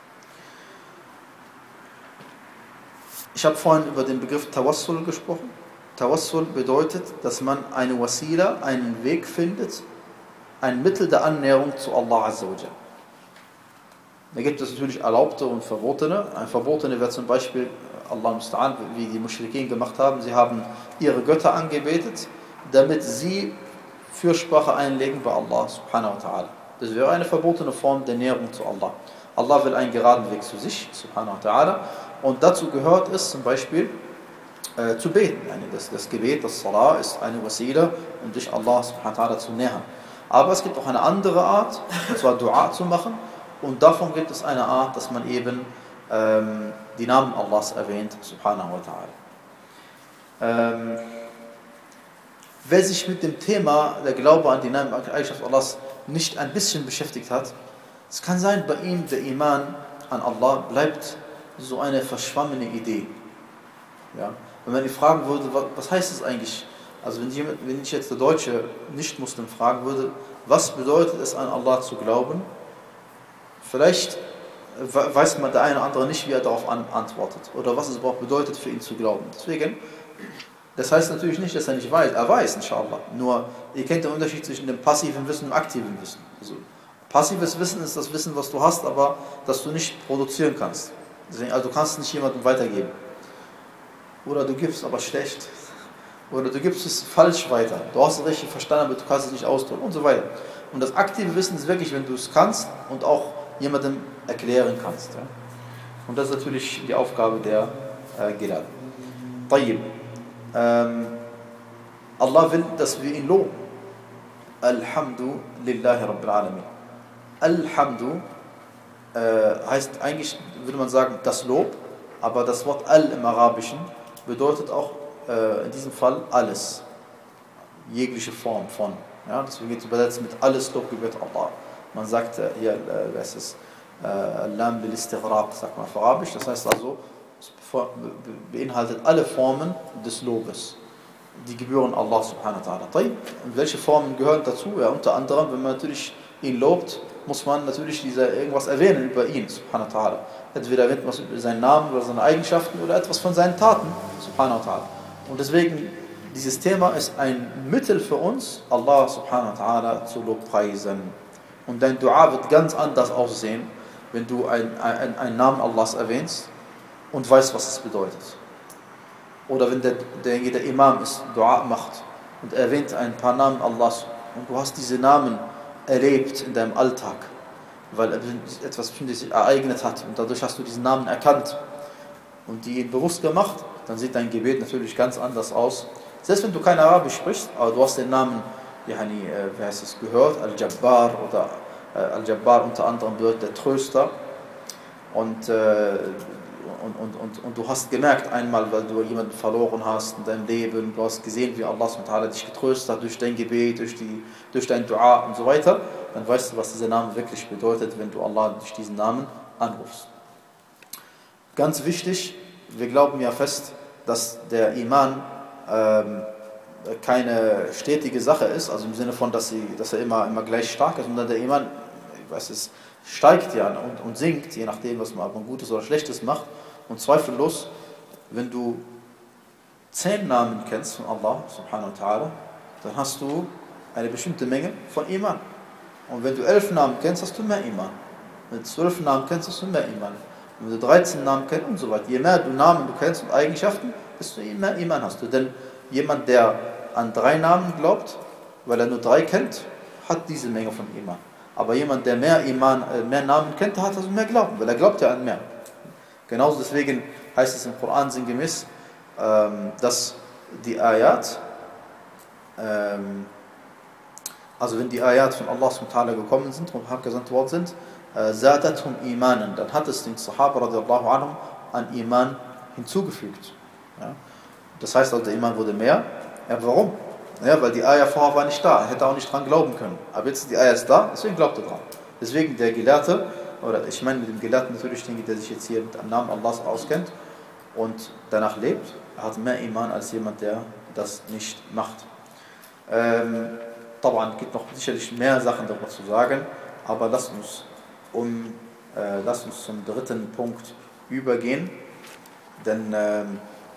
Ich habe vorhin über den Begriff Tawassul gesprochen. Tawassul bedeutet, dass man eine Wasila, einen Weg findet, ein Mittel der Annäherung zu Allah Azza wa Jalla. Da gibt es natürlich Erlaubte und Verbotene. Ein Verbotene wäre zum Beispiel, Allah musta'an, wie die Muschrikin gemacht haben, sie haben ihre Götter angebetet, damit sie Fürsprache einlegen bei Allah subhanahu wa ta'ala. Das wäre eine verbotene Form der Näherung zu Allah. Allah will einen geraden Weg zu sich, subhanahu wa ta'ala. Und dazu gehört es zum Beispiel äh, zu beten. Das, das Gebet, das Salah ist eine Wasila, um dich Allah subhanahu wa ta'ala zu nähern. Aber es gibt auch eine andere Art, und zwar Dua zu machen. Und davon gibt es eine Art, dass man eben ähm, die Namen Allahs erwähnt, subhanahu wa ta'ala. Ähm, wer sich mit dem Thema der Glaube an die Namen und Eigenschaften Allahs nicht ein bisschen beschäftigt hat, es kann sein, bei ihm der Iman an Allah bleibt so eine verschwommene Idee. Ja? Wenn man ihn fragen würde, was, was heißt es eigentlich? Also wenn, jemand, wenn ich jetzt der deutsche Nicht-Muslim fragen würde, was bedeutet es an Allah zu glauben? Vielleicht weiß man der eine oder andere nicht, wie er darauf an, antwortet. Oder was es überhaupt bedeutet für ihn zu glauben. Deswegen, das heißt natürlich nicht, dass er nicht weiß. Er weiß, inshallah. Nur, ihr kennt den Unterschied zwischen dem passiven Wissen und dem aktiven Wissen. Also, passives Wissen ist das Wissen, was du hast, aber das du nicht produzieren kannst. Deswegen, also du kannst es nicht jemandem weitergeben. Oder du gibst aber schlecht. Oder du gibst es falsch weiter. Du hast es richtig verstanden, aber du kannst es nicht ausdrücken und so weiter. Und das aktive Wissen ist wirklich, wenn du es kannst und auch jemandem erklären kannst. Ja? Und das ist natürlich die Aufgabe der äh, Gelehrten. Tayyib. Ähm, Allah will, dass wir ihn loben. Alhamdu lillahi rabbil alamin. Alhamdu äh, heißt eigentlich, würde man sagen, das Lob, aber das Wort Al im Arabischen bedeutet auch äh, in diesem Fall alles. Jegliche Form von. Ja? Deswegen geht es übersetzt mit alles Lob gebührt Allah. Man sagt äh, hier, äh, was ist Lam bil Istighraq, sagt man auf Arabisch. Das heißt also, es beinhaltet alle Formen des Lobes. Die gebühren Allah subhanahu wa ta'ala. Und welche Formen gehören dazu? Ja, unter anderem, wenn man natürlich ihn lobt, muss man natürlich diese, irgendwas erwähnen über ihn, subhanahu wa ta'ala. Entweder erwähnt man über seinen Namen, oder seine Eigenschaften oder etwas von seinen Taten, subhanahu wa ta'ala. Und deswegen, dieses Thema ist ein Mittel für uns, Allah subhanahu wa ta'ala zu lobpreisen. Und dein Dua wird ganz anders aussehen, wenn du einen ein Namen Allahs erwähnst und weißt, was es bedeutet. Oder wenn der, der, der Imam ist, Dua macht und erwähnt ein paar Namen Allahs und du hast diese Namen erlebt in deinem Alltag, weil etwas sich ereignet hat und dadurch hast du diesen Namen erkannt und die ihn bewusst gemacht, dann sieht dein Gebet natürlich ganz anders aus. Selbst wenn du kein Arabisch sprichst, aber du hast den Namen, yani, äh, wie heißt es, gehört, Al-Jabbar oder Al-Jabbar unter anderem bedeutet der Tröster und, äh, und, und, und, und du hast gemerkt einmal, weil du jemanden verloren hast in deinem Leben, du hast gesehen, wie Allah subhanahu wa ta'ala dich getröstet hat durch dein Gebet, durch, die, durch dein Dua und so weiter, dann weißt du, was dieser Name wirklich bedeutet, wenn du Allah durch diesen Namen anrufst. Ganz wichtig, wir glauben ja fest, dass der Iman ähm, keine stetige Sache ist, also im Sinne von, dass, sie, dass er immer, immer gleich stark ist, sondern der Iman, ich weiß, es steigt ja und, und sinkt, je nachdem, was man, ob man Gutes oder Schlechtes macht. Und zweifellos, wenn du zehn Namen kennst von Allah, subhanahu wa ta'ala, dann hast du eine bestimmte Menge von Iman. Und wenn du elf Namen kennst, hast du mehr Iman. Wenn du zwölf Namen kennst, hast du mehr Iman. Und wenn du dreizehn Namen kennst und so weiter, je mehr du Namen du kennst und Eigenschaften, desto mehr Iman hast du. Denn jemand, der an drei Namen glaubt, weil er nur drei kennt, hat diese Menge von Iman. Aber jemand, der mehr Iman, mehr Namen kennt, hat also mehr Glauben, weil er glaubt ja an mehr. Genauso deswegen heißt es im Koran sinngemäß, dass die Ayat ähm, also wenn die Ayat von Allah subhanahu wa ta'ala gekommen sind und gesandt worden sind, Zadathum Imanan, dann hat es den Sahaba radiallahu anhum an Iman hinzugefügt. Ja? Das heißt also, der Iman wurde mehr. Ja, warum? Ja, weil die Ayah vorher war nicht da, er hätte auch nicht dran glauben können. Aber jetzt ist die Ayah da, deswegen glaubt er dran. Deswegen der Gelehrte, oder ich meine mit dem Gelehrten natürlich denke, der sich jetzt hier mit dem Namen Allahs auskennt und danach lebt, er hat mehr Iman als jemand, der das nicht macht. Ähm, Taban, es gibt noch sicherlich mehr Sachen darüber zu sagen, aber lasst uns, um, äh, lasst uns zum dritten Punkt übergehen, denn ähm,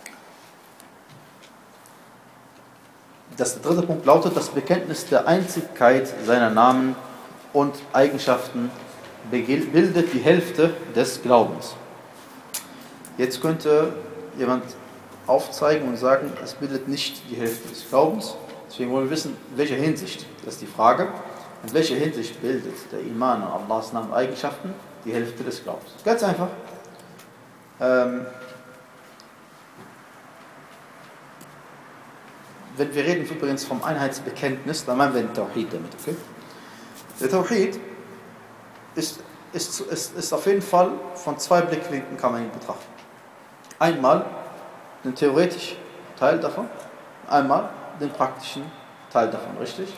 das dritte Punkt lautet, das Bekenntnis der Einzigkeit seiner Namen und Eigenschaften bildet die Hälfte des Glaubens. Jetzt könnte jemand aufzeigen und sagen, es bildet nicht die Hälfte des Glaubens. Deswegen wollen wir wissen, in welcher Hinsicht, das ist die Frage, in welcher Hinsicht bildet der Iman an Allahs Namen und Eigenschaften die Hälfte des Glaubens. Ganz einfach. Ähm, wenn wir reden übrigens vom Einheitsbekenntnis, dann meinen wir den Tawhid damit, okay? Der Tawhid ist, ist, ist, ist auf jeden Fall von zwei Blickwinkeln kann man ihn betrachten. Einmal den theoretischen Teil davon, einmal den praktischen Teil davon, richtig?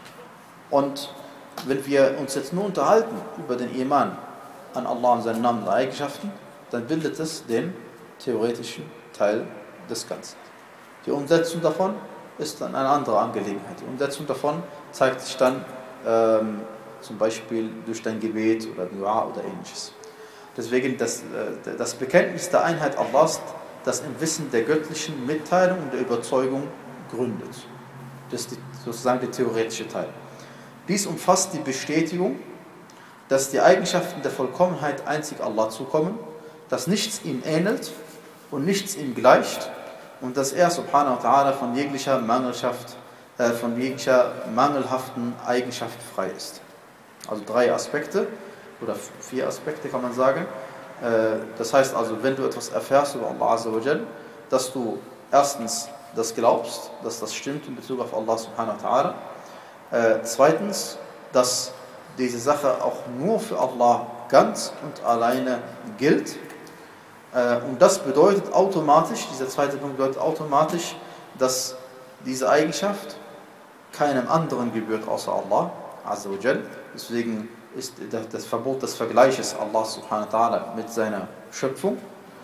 Und wenn wir uns jetzt nur unterhalten über den Iman an Allah und seinen Namen und Eigenschaften, dann bildet es den theoretischen Teil des Ganzen. Die Umsetzung davon ist dann eine andere Angelegenheit. Die Umsetzung davon zeigt sich dann ähm, zum Beispiel durch dein Gebet oder Dua oder ähnliches. Deswegen das, äh, das Bekenntnis der Einheit Allahs, das im Wissen der göttlichen Mitteilung und der Überzeugung gründet. Das ist die, sozusagen der theoretische Teil. Dies umfasst die Bestätigung, dass die Eigenschaften der Vollkommenheit einzig Allah zukommen, dass nichts ihm ähnelt und nichts ihm gleicht und dass er subhanahu wa ta'ala von jeglicher Mangelschaft, äh, von jeglicher mangelhaften Eigenschaft frei ist. Also drei Aspekte oder vier Aspekte kann man sagen. Äh, das heißt also, wenn du etwas erfährst über Allah Azza wa Jal, dass du erstens das glaubst, dass das stimmt in Bezug auf Allah subhanahu wa ta'ala. Äh, zweitens, dass diese Sache auch nur für Allah ganz und alleine gilt. Äh, und das bedeutet automatisch, dieser zweite Punkt bedeutet automatisch, dass diese Eigenschaft keinem anderen gebührt außer Allah Azza wa Jal. Deswegen ist das Verbot des Vergleiches Allah subhanahu wa ta'ala mit seiner Schöpfung.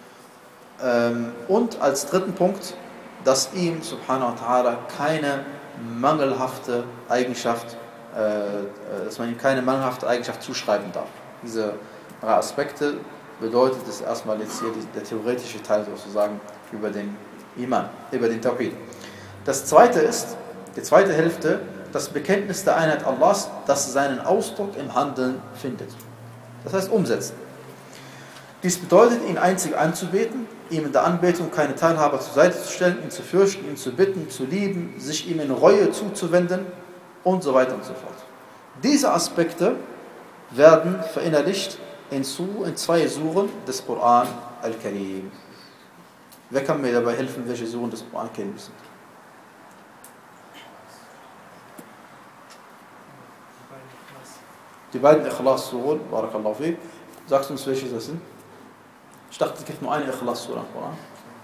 Ähm, und als dritten Punkt, dass ihm subhanahu wa ta'ala keine mangelhafte Eigenschaft, äh, dass man ihm keine mangelhafte Eigenschaft zuschreiben darf. Diese drei Aspekte bedeutet es erstmal jetzt hier die, der theoretische Teil sozusagen über den Iman, über den Tawhid. Das zweite ist, die zweite Hälfte, das Bekenntnis der Einheit Allahs, das seinen Ausdruck im Handeln findet. Das heißt umsetzen. Dies bedeutet, ihn einzig anzubeten, ihm in der Anbetung keine Teilhaber zur Seite zu stellen, ihn zu fürchten, ihn zu bitten, zu lieben, sich ihm in Reue zuzuwenden und so weiter und so fort. Diese Aspekte werden verinnerlicht in, in zwei Suren des Koran al-Karim. Wer kann mir dabei helfen, welche Suren des Koran al-Karim sind? Die beiden Ikhlas-Suren, Barakallahu fi. Sagst du uns, welche das sind? Ich dachte, es gibt nur eine Ikhlas-Sura im Koran.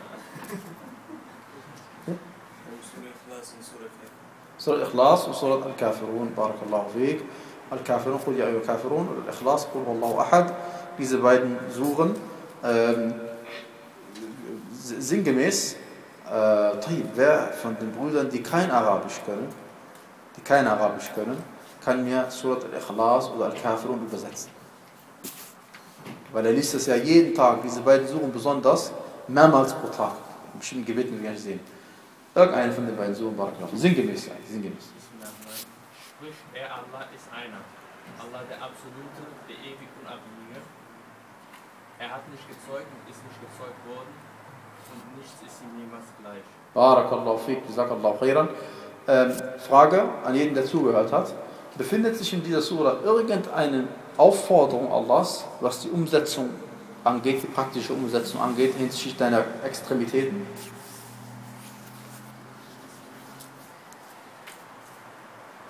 Surah Ikhlas und Surah Al-Kafirun, Barakallahu fiik. Al-Kafirun, Qul ya ayyuhal Kafirun, und Al-Ikhlas, Qul Wallahu Ahad. Diese beiden Suren, ähm, sinngemäß, äh, wer von den Brüdern, die kein Arabisch können, die kein Arabisch können, kann mir Surat Al-Ikhlas oder Al-Kafirun übersetzen. Weil er liest es ja jeden Tag, diese beiden Suren besonders, mehrmals pro Tag. In bestimmten Gebeten, die wir nicht sehen. Irgendeine von den beiden Suren war klar. Sinngemäß, ja, sinngemäß. Sprich, er, Allah, ist einer. Allah, der Absolute, der ewig Unabhängige. Er hat nicht gezeugt und ist nicht gezeugt worden. Und nichts ist ihm jemals gleich. Barakallahu fiik, jazakallahu khairan. Ähm, Frage an jeden, der zugehört hat. Befindet sich in dieser Sura irgendeine Aufforderung Allahs, was die Umsetzung angeht, die praktische Umsetzung angeht, hinsichtlich deiner Extremitäten?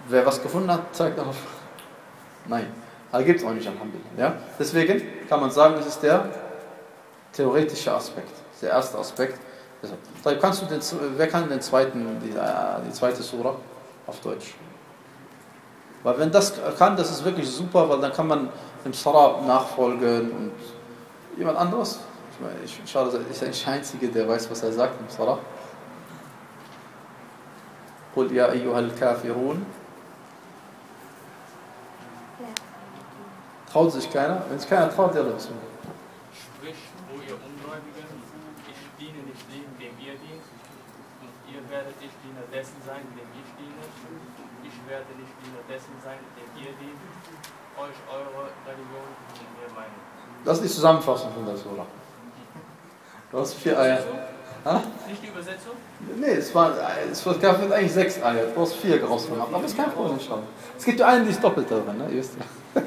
Wer was gefunden hat, zeigt darauf. Nein, aber gibt es auch nicht, Alhamdulillah. Ja? Deswegen kann man sagen, das ist der theoretische Aspekt, der erste Aspekt. Deshalb kannst du den, wer kann den zweiten, die, die zweite Sura auf Deutsch? Weil wenn das kann, das ist wirklich super, weil dann kann man dem Sarab nachfolgen und jemand anderes. Ich meine, ich, schade, ist der Einzige, der weiß, was er sagt im Sarab. Qul ya ayyuhal kafirun. Traut sich keiner? Wenn sich keiner traut, ja, das ist Sprich, o ihr Ungläubigen, ich diene nicht dem, dem ihr dient, und ihr werdet nicht Diener dessen sein, dem ich diene. Ich werde nicht Diener dessen sein, dem ihr dient. Euch eure Religion und mir meine. Das ist die Zusammenfassung von der Sura. Du hast vier Eier. Ha? Nicht die Übersetzung? Nee, es, war, es gab eigentlich sechs Eier. Du hast vier rausgemacht. Aber es ist kein Problem schon. Es gibt ja einen, die ist doppelt darin. Ne? Ihr wisst ja.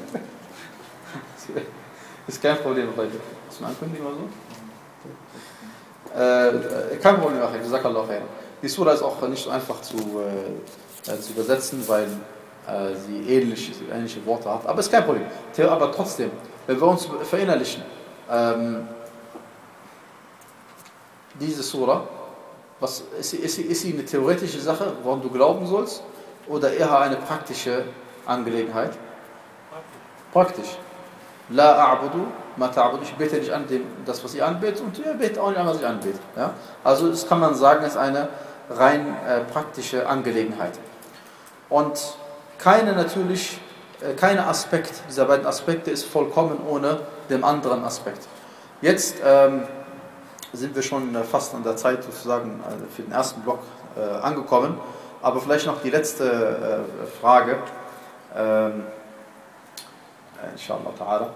Ist kein Problem, Leute. Hast du eine Ankündigung oder so? Äh, kein Problem, Achim. Jazakallah khair. Die Sura ist auch nicht so einfach zu, äh, zu übersetzen, weil äh, sie ähnliche, ähnliche Worte hat. Aber ist kein Problem. Aber trotzdem, wenn wir uns verinnerlichen, ähm, diese Sura, was, ist, sie, ist, sie, ist sie eine theoretische Sache, woran du glauben sollst, oder eher eine praktische Angelegenheit? Praktisch. La a'budu ma ta'budu. Ich bete nicht an dem, das, was ihr anbetet, und ihr betet auch nicht an, was ich anbete. Ja? Also das kann man sagen, ist eine rein äh, praktische Angelegenheit. Und keine natürlich, äh, keiner Aspekt dieser beiden Aspekte ist vollkommen ohne den anderen Aspekt. Jetzt ähm, sind wir schon äh, fast an der Zeit sozusagen äh, für den ersten Block äh, angekommen, aber vielleicht noch die letzte äh, Frage. Ähm, Inshallah ta'ala.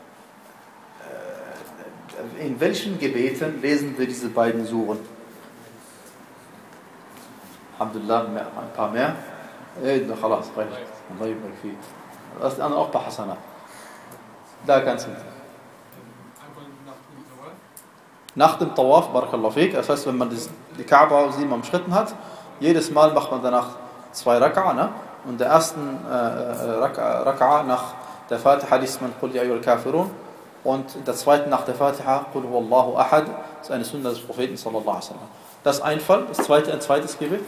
In welchen Gebeten lesen wir diese beiden Suren? Alhamdulillah, ein paar mehr. Na, khalas, reicht. Das ist auch bei Hasana. Da ganz hinten. Nach dem Tawaf, Barakallahu Fik, das heißt, wenn man die Kaaba siebenmal umschritten hat, jedes Mal macht man danach zwei Raka'a, ne? Und der ersten äh, Raka'a nach der Fatiha liest man Qul ya ayyuhal kafirun, und der zweiten nach der Fatiha Qul huwallahu ahad. Das ist eine Sunna des Propheten sallallahu alaihi wasallam. Das ist ein Fall. Das zweite, ein zweites Gebet.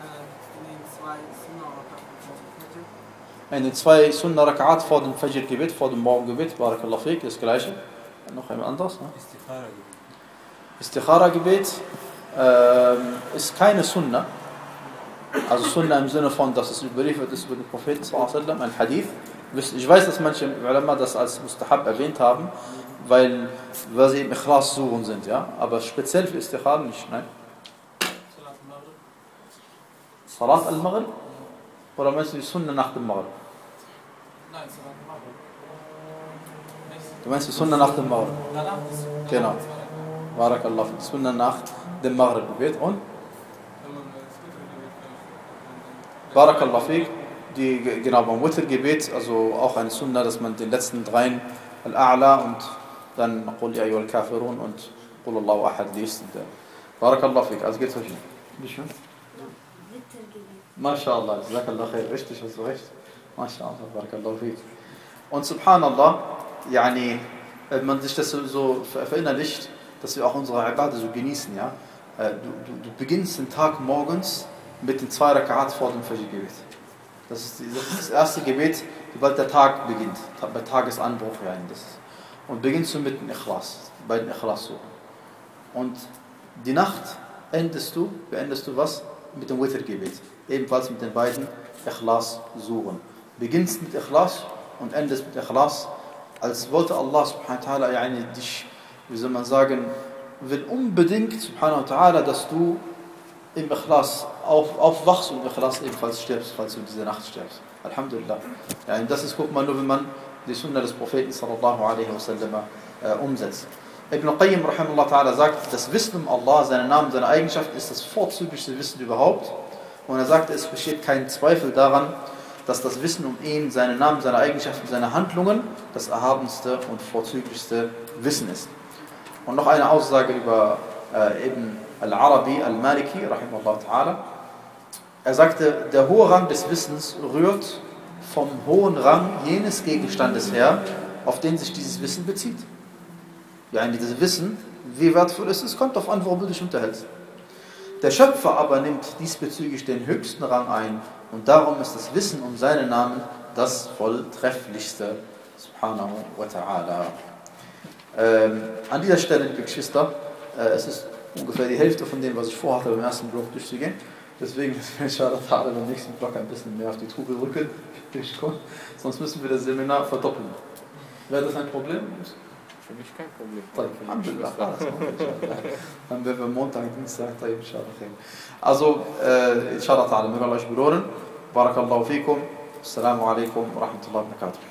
In den zwei Sunna Rak'at vor dem Fajr Gebet, vor dem Morgengebet, Barakallahu Fik, das gleiche. Noch jemand anderes? Ne? Istikhara Gebet ähm, ist keine Sunna. Also Sunna im Sinne von, dass es überliefert ist über den Propheten sallallahu alaihi wasallam, ein Hadith. Ich weiß, dass manche Ulama das als Mustahab erwähnt haben, weil, weil sie im Ikhlas suchen sind, ja. Aber speziell für Istikhara nicht, nein. Salat al-Maghrib? Oder meinst du die Sunna nach dem Maghrib? Nein, Salat al-Maghrib. Du meinst die Sunna nach dem Maghrib? Genau. Barakallah. Die Sunna nach dem Maghrib Gebet und? Barakallah fik. Die, genau, beim Witr-Gebet, also auch eine Sunna, dass man den letzten dreien Al-A'la und dann Qul ya ayyuhal kafirun und Qul Allahu ahad liest. Barakallahu fik. Also geht's euch nicht. Nicht schön? MashaAllah, Jazakallah khair. Richtig, hast du recht. MashaAllah, Barakallahu fik. Und Subhanallah, yani, wenn man sich das so, so verinnerlicht, dass wir auch unsere Ibadah so genießen, ja. Du, du, du beginnst den Tag morgens mit den zwei Rak'at vor dem Fajr-Gebet. Das ist, die, das ist das erste Gebet, sobald der Tag beginnt, bei Tagesanbruch. Ja, das ist. Und beginnst du mit dem Ikhlas, bei den Ikhlas suchen. Und die Nacht endest du, beendest du was? Mit dem Witr-Gebet. Ebenfalls mit den beiden Ikhlas suchen. Beginnst mit Ikhlas und endest mit Ikhlas, als wollte Allah subhanahu wa ta'ala yani, dich, wie soll man sagen, will unbedingt subhanahu wa ta'ala, dass du im Ikhlas auf, aufwachst und im Ikhlas ebenfalls stirbst, falls du in dieser Nacht stirbst. Alhamdulillah. Ja, und das ist, guck mal, nur wenn man die Sunna des Propheten sallallahu alaihi wasallam äh, umsetzt. Ibn Qayyim rahimahullah ta'ala sagt, das Wissen um Allah, seine Namen, seine Eigenschaften ist das vorzüglichste Wissen überhaupt. Und er sagt, es besteht kein Zweifel daran, dass das Wissen um ihn, seine Namen, seine Eigenschaften, seine Handlungen das erhabenste und vorzüglichste Wissen ist. Und noch eine Aussage über äh, Ibn al-Arabi al-Maliki rahimahullah ta'ala. Er sagte, der hohe Rang des Wissens rührt vom hohen Rang jenes Gegenstandes her, auf den sich dieses Wissen bezieht. Ja, dieses Wissen, wie wertvoll es ist, kommt darauf an, worum du dich unterhältst. Der Schöpfer aber nimmt diesbezüglich den höchsten Rang ein und darum ist das Wissen um seinen Namen das volltrefflichste. Subhanahu wa ta'ala. Ähm, an dieser Stelle, liebe Geschwister, äh, es ist ungefähr die Hälfte von dem, was ich vorhatte, beim ersten Block durchzugehen. Deswegen müssen wir inshallah beim nächsten Block ein bisschen mehr auf die Tube rücken. Sonst müssen wir das Seminar verdoppeln. Wäre das ein Problem? Für mich kein Problem. Alhamdulillah. Dann werden wir Montag, Dienstag, inshallah. Also, äh, inshallah ta'ala, möge Allah euch belohnen. Barakallahu fikum. Assalamu alaikum wa rahmatullahi wa barakatuh.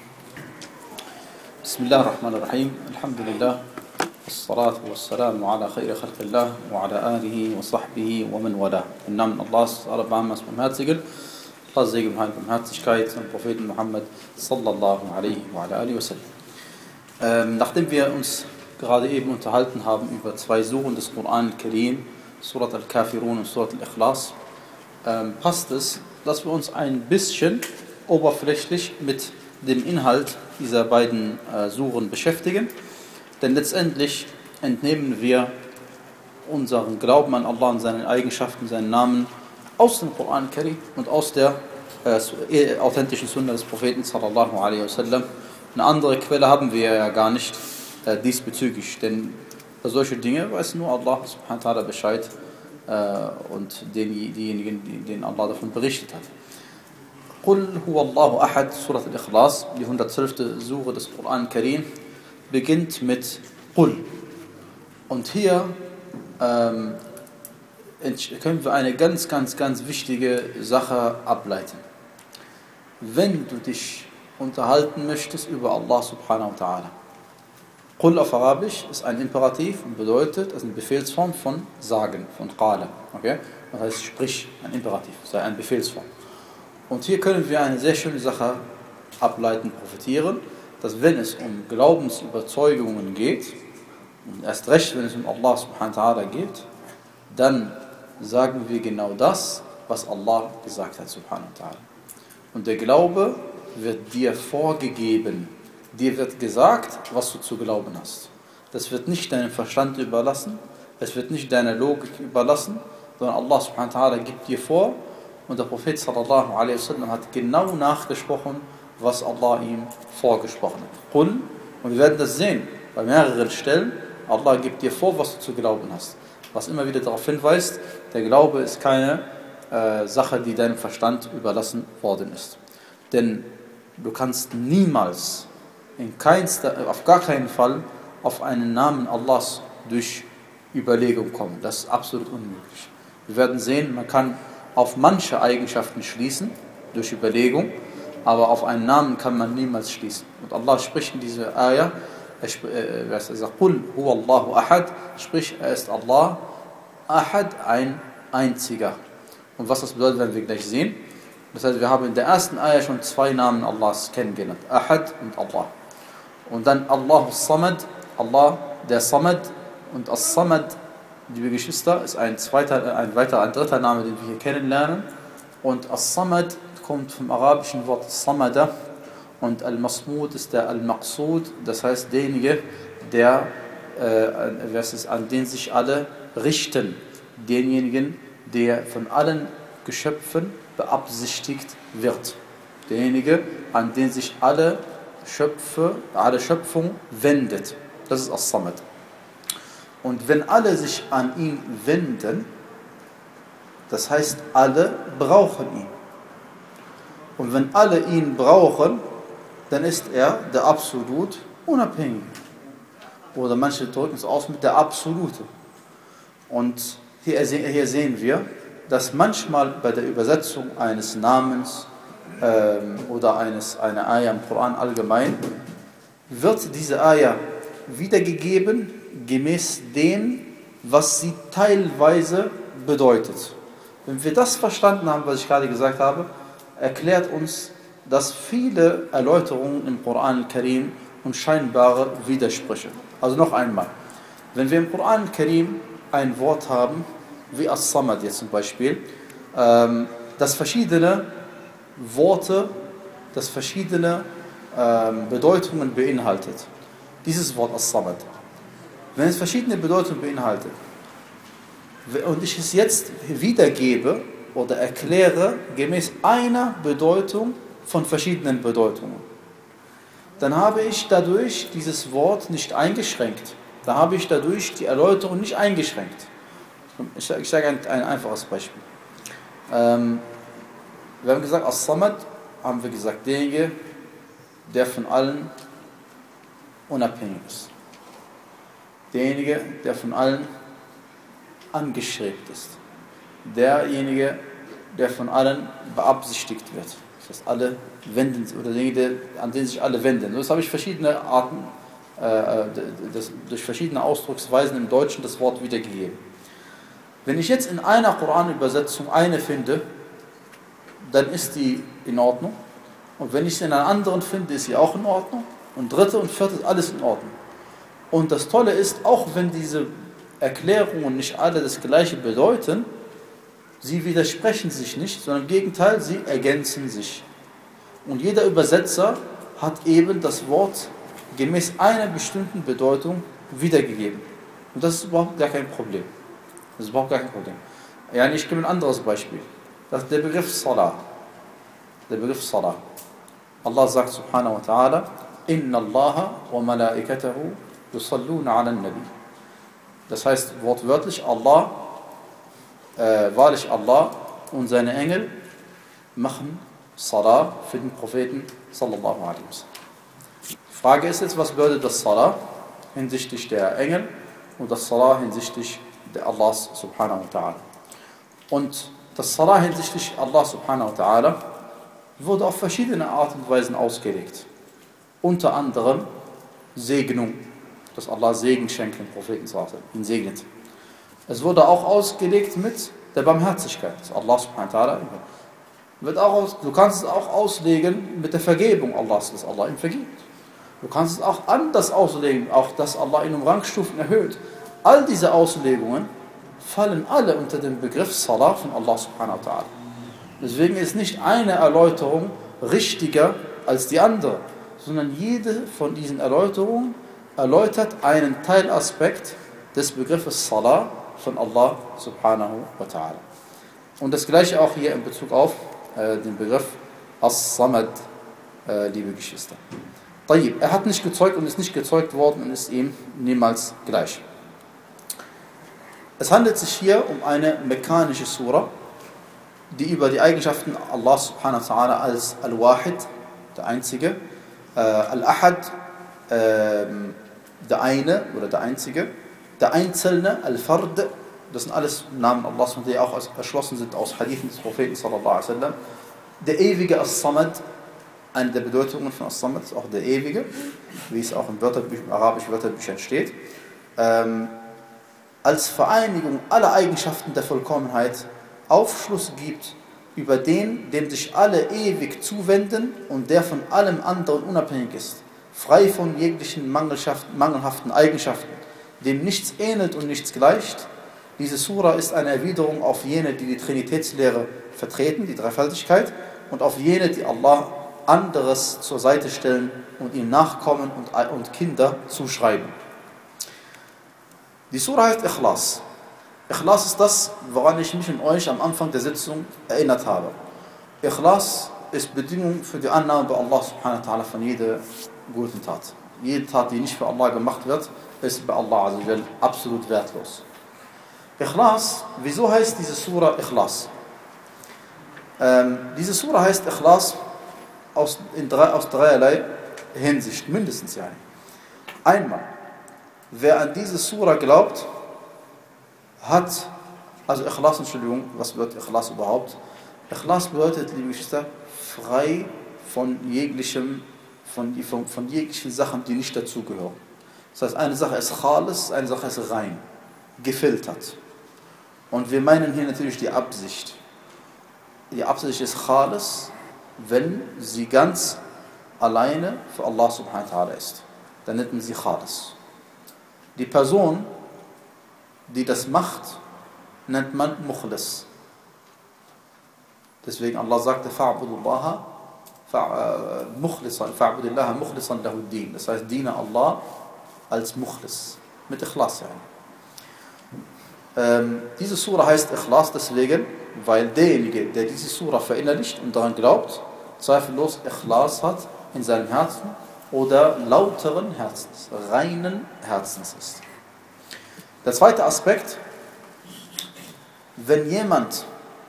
Bismillah ar-Rahman ar-Rahim. Alhamdulillah. الصلاة والسلام على خير خلق الله وعلى آله وصحبه ومن والاه. Im Namen Allahs, aller Barmers, Barmherzigen, Allah Segen, Heil, Barmherzigkeit und Propheten Muhammad sallallahu alaihi wa alihi wa sallam. Ähm, nachdem wir uns gerade eben unterhalten haben über zwei Suren des Koran al-Karim, Surat al-Kafirun und Surat al-Ikhlas, ähm, passt es, dass wir uns ein bisschen oberflächlich mit dem Inhalt dieser beiden äh, Suren beschäftigen. Denn letztendlich entnehmen wir unseren Glauben an Allah und seine Eigenschaften, seinen Namen aus dem Koran al-Karim und aus der äh, authentischen Sunna des Propheten sallallahu alaihi wasallam. Eine andere Quelle haben wir ja gar nicht äh, diesbezüglich, denn für solche Dinge weiß nur Allah subhanahu wa ta'ala Bescheid äh, und den, diejenigen, denen Allah davon berichtet hat. Qul huwa Allahu ahad, Surat al-Ikhlas, die hundertzwölfte Sure des Koran al-Karim, beginnt mit Qul. Und hier ähm, können wir eine ganz, ganz, ganz wichtige Sache ableiten. Wenn du dich unterhalten möchtest über Allah subhanahu wa ta'ala. Qul auf Arabisch ist ein Imperativ und bedeutet, es ist eine Befehlsform von Sagen, von Qala. Okay? Das heißt, sprich, ein Imperativ, sei eine Befehlsform. Und hier können wir eine sehr schöne Sache ableiten, profitieren, dass wenn es um Glaubensüberzeugungen geht, und erst recht, wenn es um Allah subhanahu wa ta'ala geht, dann sagen wir genau das, was Allah gesagt hat subhanahu wa ta'ala. Und der Glaube wird dir vorgegeben. Dir wird gesagt, was du zu glauben hast. Das wird nicht deinem Verstand überlassen, es wird nicht deiner Logik überlassen, sondern Allah subhanahu wa ta'ala gibt dir vor und der Prophet sallallahu alaihi wasallam hat genau nachgesprochen, was Allah ihm vorgesprochen hat. Qul, und wir werden das sehen, bei mehreren Stellen, Allah gibt dir vor, was du zu glauben hast. Was immer wieder darauf hinweist, der Glaube ist keine äh, Sache, die deinem Verstand überlassen worden ist. Denn du kannst niemals, in keinster, auf gar keinen Fall, auf einen Namen Allahs durch Überlegung kommen. Das ist absolut unmöglich. Wir werden sehen, man kann auf manche Eigenschaften schließen, durch Überlegung, aber auf einen Namen kann man niemals schließen. Und Allah spricht in dieser Ayah, er sagt, Qul huwa Allahu ahad, sprich, er ist Allah, ahad, ein einziger. Und was das bedeutet, werden wir gleich sehen. Das heißt, wir haben in der ersten Ayah schon zwei Namen Allahs kennengelernt, Ahad und Allah. Und dann Allah Samad, Allah der Samad, und As-Samad, liebe Geschwister, ist ein zweiter, ein weiterer, ein dritter Name, den wir hier kennenlernen. Und As-Samad kommt vom arabischen Wort Samada und Al-Masmud ist der Al-Maqsud, das heißt derjenige, der, äh, ist, an den sich alle richten, denjenigen, der von allen Geschöpfen beabsichtigt wird. Derjenige, an den sich alle Schöpfe, alle Schöpfung wendet. Das ist As-Samad. Und wenn alle sich an ihn wenden, das heißt, alle brauchen ihn. Und wenn alle ihn brauchen, dann ist er der absolut Unabhängige. Oder manche drücken es aus mit der Absolute. Und hier, hier sehen wir, dass manchmal bei der Übersetzung eines Namens ähm, oder eines, einer Ayah im Koran allgemein, wird diese Ayah wiedergegeben gemäß dem, was sie teilweise bedeutet. Wenn wir das verstanden haben, was ich gerade gesagt habe, erklärt uns, dass viele Erläuterungen im Koran al-Karim und scheinbare Widersprüche. Also noch einmal, wenn wir im Koran al-Karim ein Wort haben, wie As-Samad jetzt zum Beispiel, ähm, das verschiedene Worte, das verschiedene ähm, Bedeutungen beinhaltet. Dieses Wort As-Samad. Wenn es verschiedene Bedeutungen beinhaltet und ich es jetzt wiedergebe oder erkläre gemäß einer Bedeutung von verschiedenen Bedeutungen, dann habe ich dadurch dieses Wort nicht eingeschränkt. Da habe ich dadurch die Erläuterung nicht eingeschränkt. Ich, ich sage ein, ein einfaches Beispiel. Ähm, wir haben gesagt, As-Samad, haben wir gesagt, derjenige, der von allen unabhängig ist. Derjenige, der von allen angestrebt ist. Derjenige, der von allen beabsichtigt wird. Das heißt, alle wenden, oder derjenige, an den sich alle wenden. Das habe ich verschiedene Arten, äh, das, durch verschiedene Ausdrucksweisen im Deutschen das Wort wiedergegeben. Wenn ich jetzt in einer Koranübersetzung eine finde, dann ist die in Ordnung. Und wenn ich sie in einer anderen finde, ist sie auch in Ordnung. Und dritte und vierte ist alles in Ordnung. Und das Tolle ist, auch wenn diese Erklärungen nicht alle das Gleiche bedeuten, sie widersprechen sich nicht, sondern im Gegenteil, sie ergänzen sich. Und jeder Übersetzer hat eben das Wort gemäß einer bestimmten Bedeutung wiedergegeben. Und das ist überhaupt gar kein Problem. Das ist überhaupt gar kein Problem. Ja, ich gebe ein anderes Beispiel. Das ist der Begriff Salah. Der Begriff Salah. Allah sagt subhanahu wa ta'ala, Inna Allaha wa malaikatahu yusalluna ala nabi. Das heißt wortwörtlich, Allah, äh, wahrlich Allah und seine Engel machen Salah für den Propheten sallallahu alaihi wasallam. Die Frage ist jetzt, was bedeutet das Salah hinsichtlich der Engel und das Salah hinsichtlich der Allah subhanahu wa ta'ala. Und das Salah hinsichtlich Allah subhanahu wa ta'ala wurde auf verschiedene Arten und Weisen ausgelegt. Unter anderem Segnung, dass Allah Segen schenkt dem Propheten, ihn segnet. Es wurde auch ausgelegt mit der Barmherzigkeit, dass Allah subhanahu wa ta'ala wird auch aus, du kannst es auch auslegen mit der Vergebung Allahs, dass Allah ihm vergibt. Du kannst es auch anders auslegen, auch dass Allah ihn um Rangstufen erhöht. All diese Auslegungen fallen alle unter den Begriff Salah von Allah subhanahu wa ta'ala. Deswegen ist nicht eine Erläuterung richtiger als die andere, sondern jede von diesen Erläuterungen erläutert einen Teilaspekt des Begriffes Salah von Allah subhanahu wa ta'ala. Und das gleiche auch hier in Bezug auf äh, den Begriff As-Samad, äh, liebe Geschwister. Tayyib, er hat nicht gezeugt und ist nicht gezeugt worden und ist ihm niemals gleich. Es handelt sich hier um eine mekkanische Sura, die über die Eigenschaften Allah subhanahu wa ta'ala als Al-Wahid, der Einzige, äh, Al-Ahad, äh, der Eine oder der Einzige, der Einzelne, Al-Fard, das sind alles Namen Allahs, die auch erschlossen sind aus Hadithen des Propheten sallallahu alaihi wasallam. Der Ewige As-Samad, eine der Bedeutungen von As-Samad ist auch der Ewige, wie es auch im, Wörterbüch, im arabischen Wörterbüchern steht, ähm, als Vereinigung aller Eigenschaften der Vollkommenheit Aufschluss gibt über den, dem sich alle ewig zuwenden und der von allem anderen unabhängig ist, frei von jeglichen mangelhaften Eigenschaften, dem nichts ähnelt und nichts gleicht. Diese Sura ist eine Erwiderung auf jene, die die Trinitätslehre vertreten, die Dreifaltigkeit, und auf jene, die Allah anderes zur Seite stellen und ihm Nachkommen und, und Kinder zuschreiben. Die Sura heißt Ikhlas. Ikhlas ist das, woran ich mich und euch am Anfang der Sitzung erinnert habe. Ikhlas ist Bedingung für die Annahme bei Allah subhanahu wa ta'ala von jeder guten Tat. Jede Tat, die nicht für Allah gemacht wird, ist bei Allah azza absolut wertlos. Ikhlas, wieso heißt diese Sura Ikhlas? Ähm, diese Sura heißt Ikhlas aus, in drei, aus dreierlei Hinsicht, mindestens ja. Einmal, wer an diese Sura glaubt, hat, also Ikhlas, Entschuldigung, was bedeutet Ikhlas überhaupt? Ikhlas bedeutet, liebe Geschwister, frei von jeglichem, von, von, von jeglichen Sachen, die nicht dazugehören. Das heißt, eine Sache ist Khalis, eine Sache ist rein, gefiltert. Und wir meinen hier natürlich die Absicht. Die Absicht ist Khalis, wenn sie ganz alleine für Allah subhanahu wa ta'ala ist. Dann nennt man sie Khalis. Die Person, die das macht, nennt man Mukhlis. Deswegen Allah sagte, fa'budullaha mukhlisan, fa'budillaha mukhlisan lahuddin. Das heißt, diene Allah als Mukhlis. Mit Ikhlas sein. Ähm, diese Sura heißt Ikhlas deswegen, weil derjenige, der diese Sura verinnerlicht und daran glaubt, zweifellos Ikhlas hat in seinem Herzen oder lauteren Herzens, reinen Herzens ist. Der zweite Aspekt, wenn jemand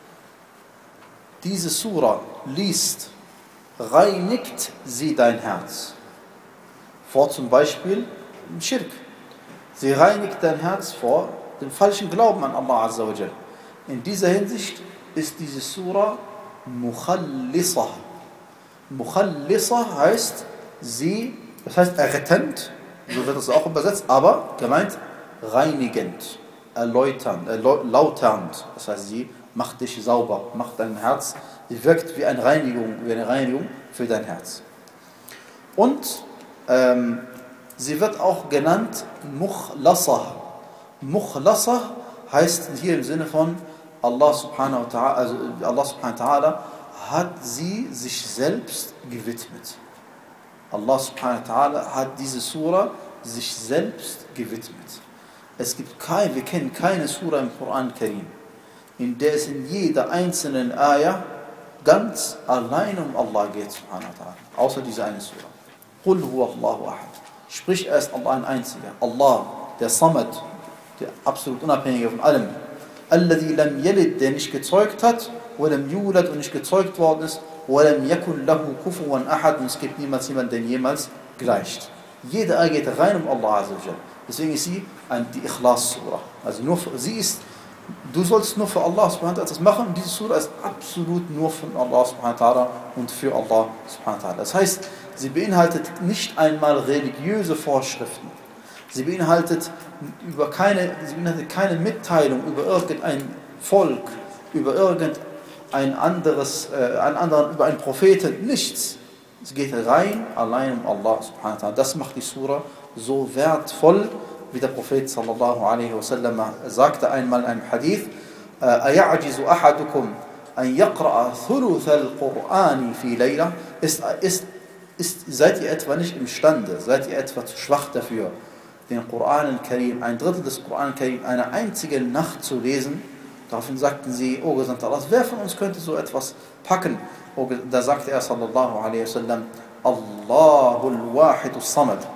diese Sura liest, reinigt sie dein Herz. Vor zum Beispiel Schirk. Sie reinigt dein Herz vor dem falschen Glauben an Allah Azza wa Jal. In dieser Hinsicht ist diese Sura Mukhallisa. Mukhallisa heißt sie, das heißt errettend, so wird es auch übersetzt, aber gemeint reinigend, erläuternd, erlauternd. Das heißt, sie macht dich sauber, macht dein Herz, sie wirkt wie eine Reinigung, wie eine Reinigung für dein Herz. Und ähm, sie wird auch genannt Mukhlasa. Mukhlasa heißt hier im Sinne von Allah subhanahu wa ta'ala, also Allah subhanahu wa ta'ala hat sie sich selbst gewidmet. Allah subhanahu wa ta'ala hat diese Sura sich selbst gewidmet. Es gibt kein, wir kennen keine Sura im Koran Karim, in der es in jeder einzelnen Ayah ganz allein um Allah geht, subhanahu wa ta'ala. Außer diese eine Sura. Qul huwa Allahu ahad. Sprich erst Allah ein einziger. Allah, der Samad, der absolut Unabhängige von allem. Alladhi lam yalid, der nicht gezeugt hat, wa lam yulad und nicht gezeugt worden ist, wa lam yakun lahu kufuwan ahad, und es gibt niemals jemanden, der jemals gleicht. Jede Ayah geht rein um Allah Azza wa Jal. Deswegen ist sie ein, die Ikhlas-Sura. Also nur für, sie ist, du sollst nur für Allah subhanahu wa ta'ala das machen, und diese Sura ist absolut nur von Allah subhanahu wa ta'ala und für Allah subhanahu wa ta'ala. Das heißt, sie beinhaltet nicht einmal religiöse Vorschriften. Sie beinhaltet, über keine, sie beinhaltet keine Mitteilung über irgendein Volk, über irgendein anderes, äh, einen anderen, über einen Propheten, nichts. Es geht rein allein um Allah subhanahu wa ta'ala. Das macht die Sura so wertvoll, wie der Prophet sallallahu alaihi wasallam sagte einmal in einem Hadith: "Aya'jizu ahadukum an yaqra'a thuluth al-Qur'ani fi layla?" Ist, ist, ist, seid ihr etwa nicht imstande, seid ihr etwa zu schwach dafür, den Koran al-Karim, ein Drittel des Koran al-Karim, eine einzige Nacht zu lesen? Daraufhin sagten sie: O Gesandter Allah, wer von uns könnte so etwas packen? Da sagte er sallallahu alaihi wasallam: Allahul Wahidus Samad.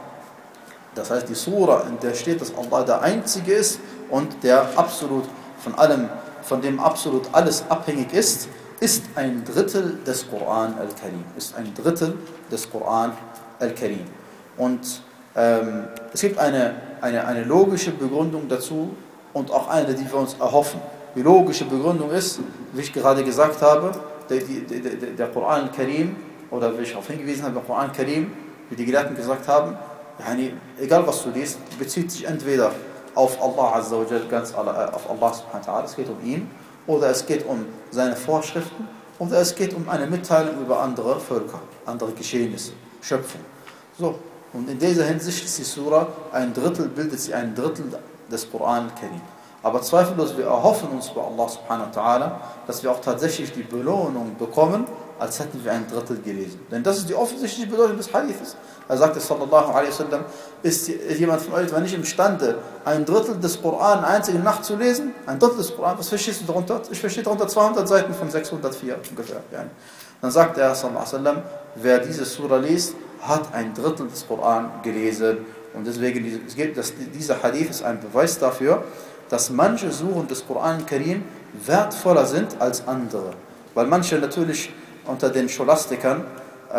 Das heißt, die Sura, in der steht, dass Allah der Einzige ist und der absolut von allem, von dem absolut alles abhängig ist, ist ein Drittel des Koran al-Karim. Ist ein Drittel des Koran al-Karim. Und ähm, es gibt eine, eine, eine logische Begründung dazu und auch eine, die wir uns erhoffen. Die logische Begründung ist, wie ich gerade gesagt habe, der, der, der, der Koran al-Karim, oder wie ich darauf hingewiesen habe, der Koran al-Karim, wie die Gelehrten gesagt haben, yani, egal was du liest, bezieht sich entweder auf Allah Azza wa Jal, ganz auf Allah subhanahu wa ta'ala, es geht um ihn, oder es geht um seine Vorschriften, oder es geht um eine Mitteilung über andere Völker, andere Geschehnisse, Schöpfung. So, und in dieser Hinsicht ist die Sura ein Drittel, bildet sie ein Drittel des Koran al-Karim. Aber zweifellos, wir erhoffen uns bei Allah subhanahu wa ta'ala, dass wir auch tatsächlich die Belohnung bekommen, als hätten wir ein Drittel gelesen. Denn das ist die offensichtliche Bedeutung des Hadiths. Er sagte sallallahu alaihi wasallam, ist jemand von euch etwa nicht imstande, ein Drittel des Koran eine einzige Nacht zu lesen? Ein Drittel des Koran, was verstehst du darunter? Ich verstehe darunter zweihundert Seiten von sechshundertvier ungefähr. Dann sagte er sallallahu alaihi wasallam, wer diese Sura liest, hat ein Drittel des Koran gelesen. Und deswegen, es gibt, dass dieser Hadith ist ein Beweis dafür, dass manche Suren des Koran Karim wertvoller sind als andere. Weil manche natürlich unter den Scholastikern, äh,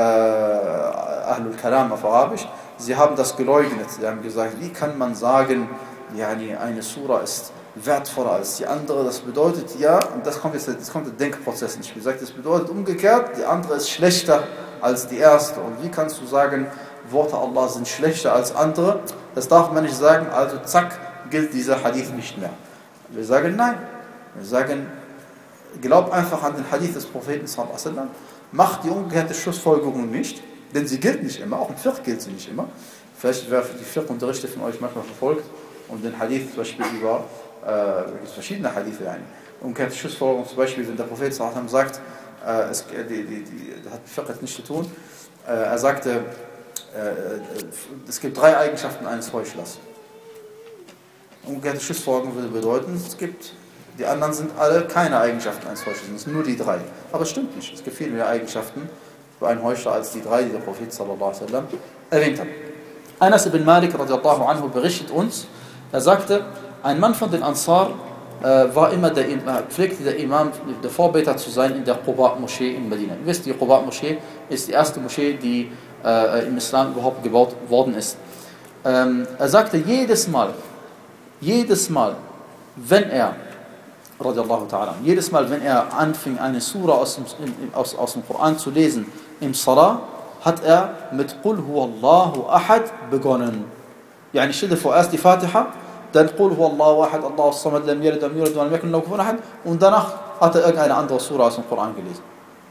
Ahlul Kalam auf Arabisch, sie haben das geleugnet. Sie haben gesagt, wie kann man sagen, yani eine Sura ist wertvoller als die andere? Das bedeutet ja, und das kommt jetzt, das kommt der Denkprozess nicht gesagt, das bedeutet umgekehrt, die andere ist schlechter als die erste. Und wie kannst du sagen, Worte Allah sind schlechter als andere? Das darf man nicht sagen, also zack, gilt dieser Hadith nicht mehr. Wir sagen nein. Wir sagen, glaub einfach an den Hadith des Propheten sallallahu alaihi wasallam, mach die umgekehrte Schlussfolgerung nicht, denn sie gilt nicht immer, auch im Fiqh gilt sie nicht immer. Vielleicht, wer die Fiqh-Unterrichte von euch manchmal verfolgt und den Hadith zum Beispiel über äh, verschiedene Hadithe, yani. Umgekehrte Schlussfolgerung zum Beispiel, wenn der Prophet sallallahu alaihi wasallam sagt, äh, es, die, die, die, das hat mit Fiqh nichts zu tun, äh, er sagte, äh, es gibt drei Eigenschaften eines Heuchlers. Umgekehrte Schlussfolgerung würde bedeuten, es gibt, die anderen sind alle keine Eigenschaften eines Heuchlers, es sind nur die drei. Aber es stimmt nicht, es gibt viel mehr Eigenschaften für einen Heuchler als die drei, die der Prophet sallallahu alaihi wasallam erwähnt hat. Anas ibn Malik radiallahu anhu berichtet uns, er sagte, ein Mann von den Ansar äh, war immer der, pflegte der Imam, der Vorbeter zu sein in der Quba-Moschee in Medina. Ihr wisst, die Quba-Moschee ist die erste Moschee, die äh, im Islam überhaupt gebaut worden ist. Ähm, er sagte jedes Mal, jedes Mal, wenn er, radiallahu ta'ala, jedes Mal, wenn er anfing, eine Sura aus dem, aus, aus dem Koran zu lesen, im Salah, hat er mit Qul huwallahu ahad begonnen. Yani stell dir vor, erst die Fatiha, dann Qul huwallahu ahad, Allahu samad, lam yalid, lam yulad, wa lam yakun lahu kufuwan ahad, und danach hat er irgendeine andere Sura aus dem Koran gelesen.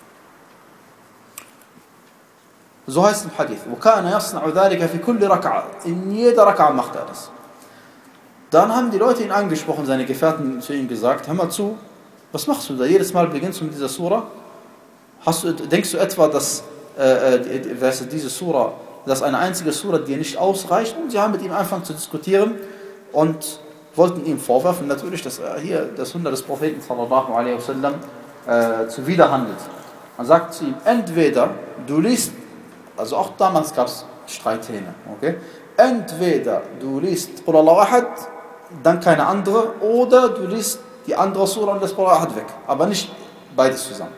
So heißt es im Hadith. وَكَانَ يَصْنَعُ ذَلِكَ فِي كُلِّ رَكْعَةٍ. In jeder Rak'a macht er das. Dann haben die Leute ihn angesprochen, seine Gefährten zu ihm gesagt, hör mal zu, was machst du da? Jedes Mal beginnst du mit dieser Sura. Hast du, denkst du etwa, dass äh, diese Sura, dass eine einzige Sura dir nicht ausreicht? Und sie haben mit ihm angefangen zu diskutieren und wollten ihm vorwerfen, natürlich, dass er hier das Sunna des Propheten sallallahu alaihi wasallam äh, zuwiderhandelt. Man sagt zu ihm, entweder du liest, also auch damals gab es Streithähne, okay? Entweder du liest Qul Allahu Ahad, dann keine andere, oder du liest die andere Sura und das Qul Allahu Ahad weg, aber nicht beides zusammen.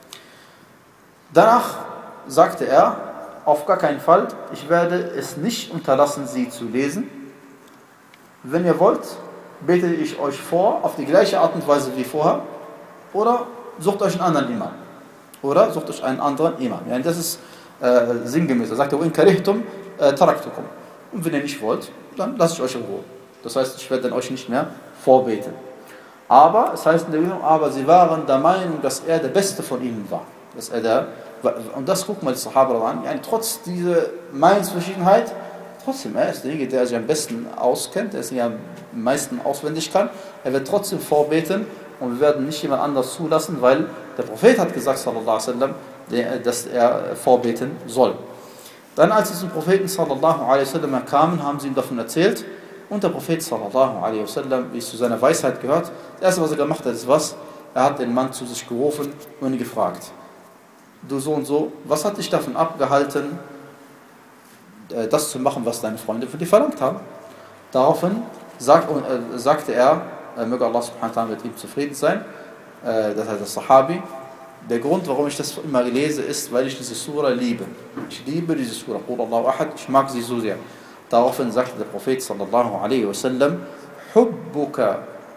Danach sagte er, auf gar keinen Fall, ich werde es nicht unterlassen, sie zu lesen. Wenn ihr wollt, bete ich euch vor, auf die gleiche Art und Weise wie vorher, oder sucht euch einen anderen Imam. Oder sucht euch einen anderen Imam. Ja, das ist äh, sinngemäß. Er sagte, وَإِنْ كَرِهْتُمْ تَرَكْتُكُمْ. Und wenn ihr nicht wollt, dann lasst ich euch in Ruhe. Das heißt, ich werde dann euch nicht mehr vorbeten. Aber, es heißt in der Bibel, aber sie waren der Meinung, dass er der Beste von ihnen war. Dass er der, und das guckt mal die Sahaba an, ja, trotz dieser Meinungsverschiedenheit, trotzdem, er ist derjenige, der sich am besten auskennt, der es am meisten auswendig kann, er wird trotzdem vorbeten und wir werden nicht jemand anders zulassen, weil der Prophet hat gesagt, sallallahu alaihi wasallam, dass er vorbeten soll. Dann, als sie zum Propheten sallallahu alaihi wasallam kamen, haben sie ihm davon erzählt und der Prophet sallallahu alaihi wasallam, wie es zu seiner Weisheit gehört, das erste, was er gemacht hat, ist was? Er hat den Mann zu sich gerufen und ihn gefragt, du so und so, was hat dich davon abgehalten, das zu machen, was deine Freunde von dir verlangt haben? Daraufhin sagt, äh, sagte er, äh, möge Allah subhanahu wa ta'ala mit ihm zufrieden sein, äh, das heißt der Sahabi, der Grund, warum ich das immer lese, ist, weil ich diese Sura liebe. Ich liebe diese Sura, Qul Allahu Ahad, ich mag sie so sehr. Daraufhin sagte der Prophet sallallahu alaihi wasallam, Hubbuka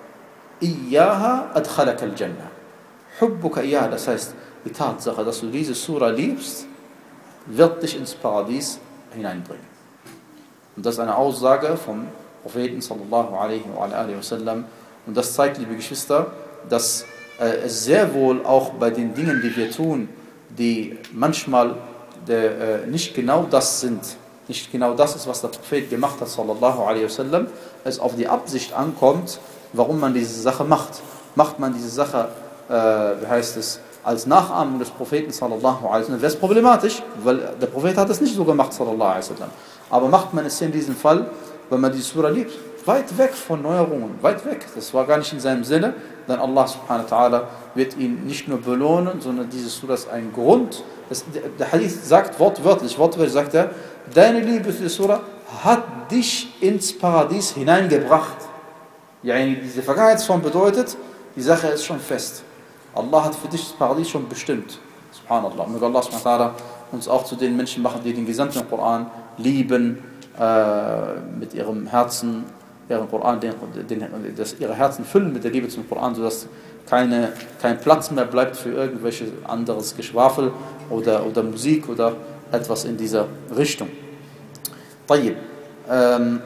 iyyaha adkhalaka al-Jannah. Hubbuka iyyaha, das heißt, die Tatsache, dass du diese Sura liebst, wird dich ins Paradies hineinbringen. Und das ist eine Aussage vom Propheten sallallahu alaihi wasallam. Und das zeigt, liebe Geschwister, dass äh, es sehr wohl auch bei den Dingen, die wir tun, die manchmal der, äh, nicht genau das sind, nicht genau das ist, was der Prophet gemacht hat, sallallahu alaihi wasallam, es auf die Absicht ankommt, warum man diese Sache macht. Macht man diese Sache, äh, wie heißt es, als Nachahmung des Propheten sallallahu alaihi wasallam, wäre es problematisch, weil der Prophet hat es nicht so gemacht, sallallahu alaihi wasallam. Aber macht man es in diesem Fall, weil man die Sura liebt, weit weg von Neuerungen, weit weg. Das war gar nicht in seinem Sinne, denn Allah subhanahu wa ta'ala wird ihn nicht nur belohnen, sondern diese Sura ist ein Grund. Das, der Hadith sagt wortwörtlich, wortwörtlich sagt er, deine Liebe für die Sura hat dich ins Paradies hineingebracht. Yani diese Vergangenheitsform bedeutet, die Sache ist schon fest. Allah hat für dich das Paradies schon bestimmt. Subhanallah. Möge Allah subhanahu wa ta'ala uns auch zu den Menschen machen, die den gesamten Koran lieben, äh, mit ihrem Herzen, ihren Koran, den, den, dass ihre Herzen füllen mit der Liebe zum Koran, sodass keine, kein Platz mehr bleibt für irgendwelches anderes Geschwafel oder, oder Musik oder etwas in dieser Richtung. طيب. Ähm,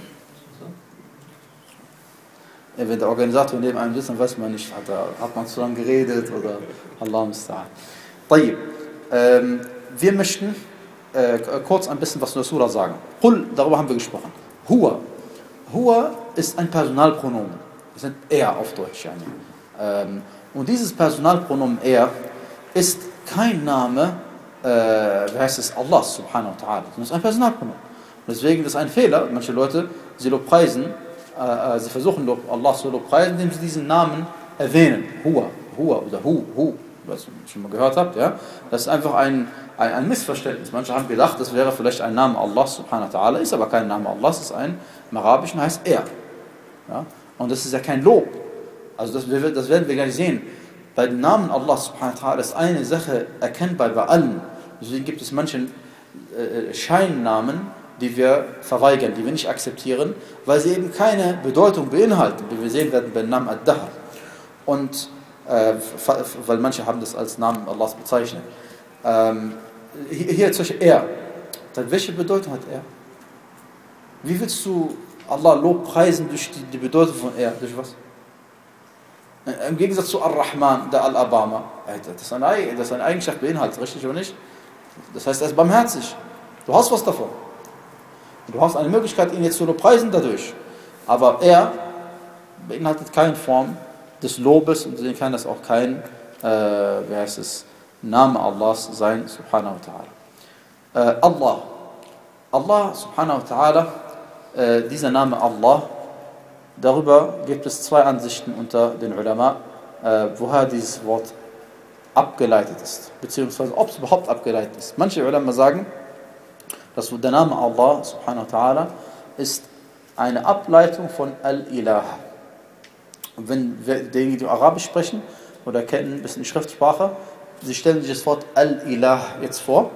wenn der Organisator neben einem sitzt, dann weiß man nicht, hat, er, hat man zu lange geredet oder Allah musta'an. طيب. Ähm, wir möchten äh, kurz ein bisschen was zu der Sura sagen. Qul, darüber haben wir gesprochen. Huwa. Huwa ist ein Personalpronomen. Das ist er auf Deutsch. Yani. Ähm, und dieses Personalpronomen er ist kein Name, äh, wie heißt es, Allah subhanahu wa ta'ala. Das ist ein Personalpronomen. Und deswegen ist es ein Fehler, manche Leute, sie lobpreisen, äh, sie versuchen Allah zu lobpreisen, indem sie diesen Namen erwähnen. Huwa, Huwa oder Hu, Hu, was ihr schon mal gehört habt, ja. Das ist einfach ein, ein, ein Missverständnis. Manche haben gedacht, das wäre vielleicht ein Name Allah subhanahu wa ta'ala, ist aber kein Name Allah, es ist ein, im Arabischen heißt er. Ja? Und das ist ja kein Lob. Also das, das werden wir gleich sehen. Bei dem Namen Allah subhanahu wa ta'ala ist eine Sache erkennbar bei allen. Deswegen gibt es manche äh, Scheinnamen, die wir verweigern, die wir nicht akzeptieren, weil sie eben keine Bedeutung beinhalten, wie wir sehen werden beim Namen Ad-Dahr. Und äh, weil manche haben das als Namen Allahs bezeichnet. Ähm, hier, hier zum Beispiel er. Dann welche Bedeutung hat er? Wie willst du Allah Lob preisen durch die, die Bedeutung von er? Durch was? Im Gegensatz zu Ar-Rahman, der Al-Abama. Das ist eine, das ist eine Eigenschaft beinhaltet, richtig oder nicht? Das heißt, er ist barmherzig. Du hast was davon. Du hast eine Möglichkeit, ihn jetzt zu lobpreisen dadurch. Aber er beinhaltet keine Form des Lobes und deswegen kann das auch kein, äh, wie heißt es, Name Allahs sein, subhanahu wa ta'ala. Äh, Allah. Allah, subhanahu wa ta'ala, äh, dieser Name Allah, darüber gibt es zwei Ansichten unter den Ulama, äh, woher dieses Wort abgeleitet ist, beziehungsweise ob es überhaupt abgeleitet ist. Manche Ulama sagen, dass der Name Allah, subhanahu wa ta'ala, ist eine Ableitung von Al-Ilah. Und wenn diejenigen, die Arabisch sprechen oder kennen ein bisschen die Schriftsprache, sie stellen sich das Wort Al-Ilah jetzt vor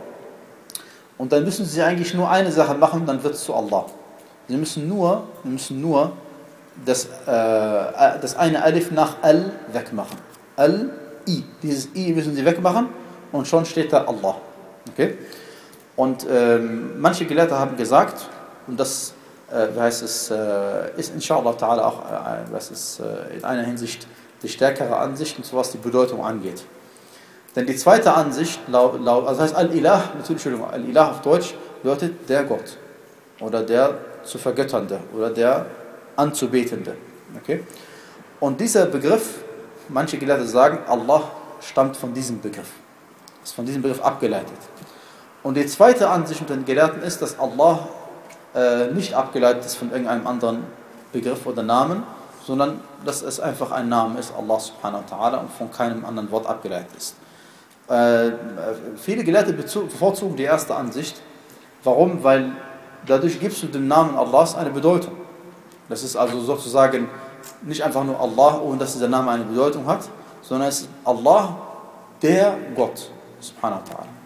und dann müssen sie eigentlich nur eine Sache machen, dann wird es zu Allah. Sie müssen nur, sie müssen nur das, äh, das eine Alif nach Al wegmachen. Al-I. Dieses I müssen sie wegmachen und schon steht da Allah. Okay? Und ähm, manche Gelehrte haben gesagt, und das äh, wie heißt es, äh, ist inshallah ta'ala auch äh, was ist, äh, in einer Hinsicht die stärkere Ansicht, und so was die Bedeutung angeht. Denn die zweite Ansicht, laut, laut, also heißt Al-Ilah, natürlich, Entschuldigung, Al-Ilah auf Deutsch bedeutet der Gott oder der zu Vergötternde oder der Anzubetende. Okay? Und dieser Begriff, manche Gelehrte sagen, Allah stammt von diesem Begriff, ist von diesem Begriff abgeleitet. Und die zweite Ansicht unter den Gelehrten ist, dass Allah äh, nicht abgeleitet ist von irgendeinem anderen Begriff oder Namen, sondern dass es einfach ein Name ist, Allah subhanahu wa ta'ala, und von keinem anderen Wort abgeleitet ist. Äh, viele Gelehrte bevorzugen die erste Ansicht. Warum? Weil dadurch gibst du dem Namen Allahs eine Bedeutung. Das ist also sozusagen nicht einfach nur Allah, ohne dass dieser Name eine Bedeutung hat, sondern es ist Allah, der Gott, subhanahu wa ta'ala.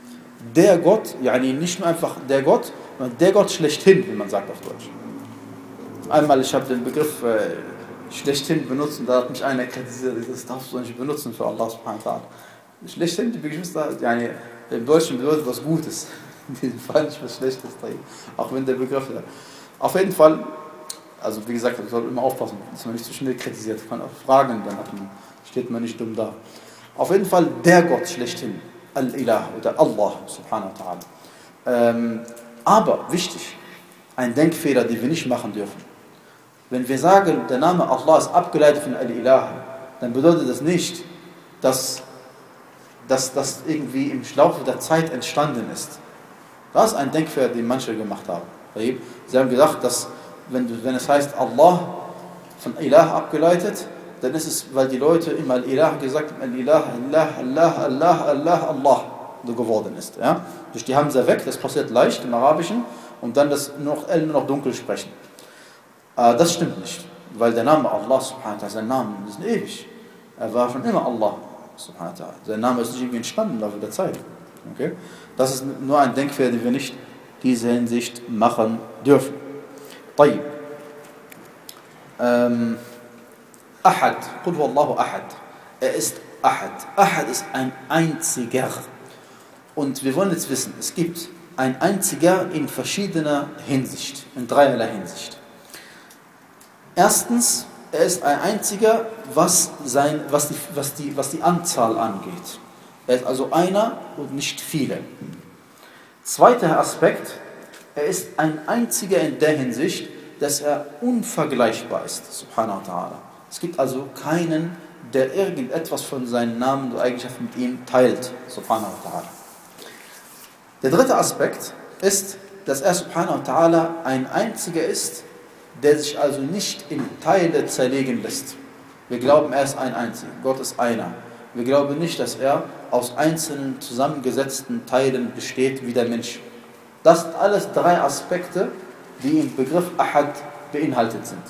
Der Gott, yani nicht nur einfach der Gott, sondern der Gott schlechthin, wie man sagt auf Deutsch. Einmal, ich habe den Begriff äh, schlechthin benutzt und da hat mich einer kritisiert, das darfst du nicht benutzen für Allah subhanahu wa ta'ala. Schlechthin, die Geschwister, yani, im Deutschen bedeutet was Gutes. In diesem Fall nicht was Schlechtes, auch wenn der Begriff, ja. Auf jeden Fall, also wie gesagt, ich soll immer aufpassen, dass man nicht zu schnell kritisiert. Man kann auch fragen, dann steht man nicht dumm da. Auf jeden Fall der Gott schlechthin, Al-Ilah oder Allah subhanahu wa ta'ala. Ähm, aber wichtig, ein Denkfehler, den wir nicht machen dürfen. Wenn wir sagen, der Name Allah ist abgeleitet von Al-Ilah, dann bedeutet das nicht, dass das irgendwie im Laufe der Zeit entstanden ist. Das ist ein Denkfehler, den manche gemacht haben. Sie haben gedacht, dass wenn, wenn es heißt Allah von Ilah abgeleitet, dann ist es, weil die Leute immer Al-Ilah gesagt haben, Al-Ilah, Allah, Allah, Allah, Allah, Allah geworden ist. Ja? Durch die Hamza weg, das passiert leicht im Arabischen, und dann das nur noch L nur noch dunkel sprechen. Äh, das stimmt nicht, weil der Name Allah subhanahu wa ta'ala, sein Name ist ewig. Er war schon immer Allah subhanahu wa ta'ala. Sein Name ist nicht irgendwie entstanden im Laufe der Zeit. Okay? Das ist nur ein Denkfehler, den wir nicht in dieser Hinsicht machen dürfen. طيب. Ähm, Ahad. Qul huwallahu Ahad. Er ist Ahad. Ahad ist ein einziger. Und wir wollen jetzt wissen, es gibt ein einziger in verschiedener Hinsicht, in dreierlei Hinsicht. Erstens, er ist ein einziger, was, sein, was, die, was, die, was die Anzahl angeht. Er ist also einer und nicht viele. Zweiter Aspekt, er ist ein einziger in der Hinsicht, dass er unvergleichbar ist, subhanahu wa ta'ala. Es gibt also keinen der irgendetwas von seinen Namen und Eigenschaften mit ihm teilt, subhanahu wa ta'ala. Der dritte Aspekt ist, dass er subhanahu wa ta'ala ein einziger ist, der sich also nicht in Teile zerlegen lässt. Wir glauben, er ist ein einziger, Gott ist einer. Wir glauben nicht, dass er aus einzelnen zusammengesetzten Teilen besteht wie der Mensch. Das sind alles drei Aspekte, die im Begriff Ahad beinhaltet sind.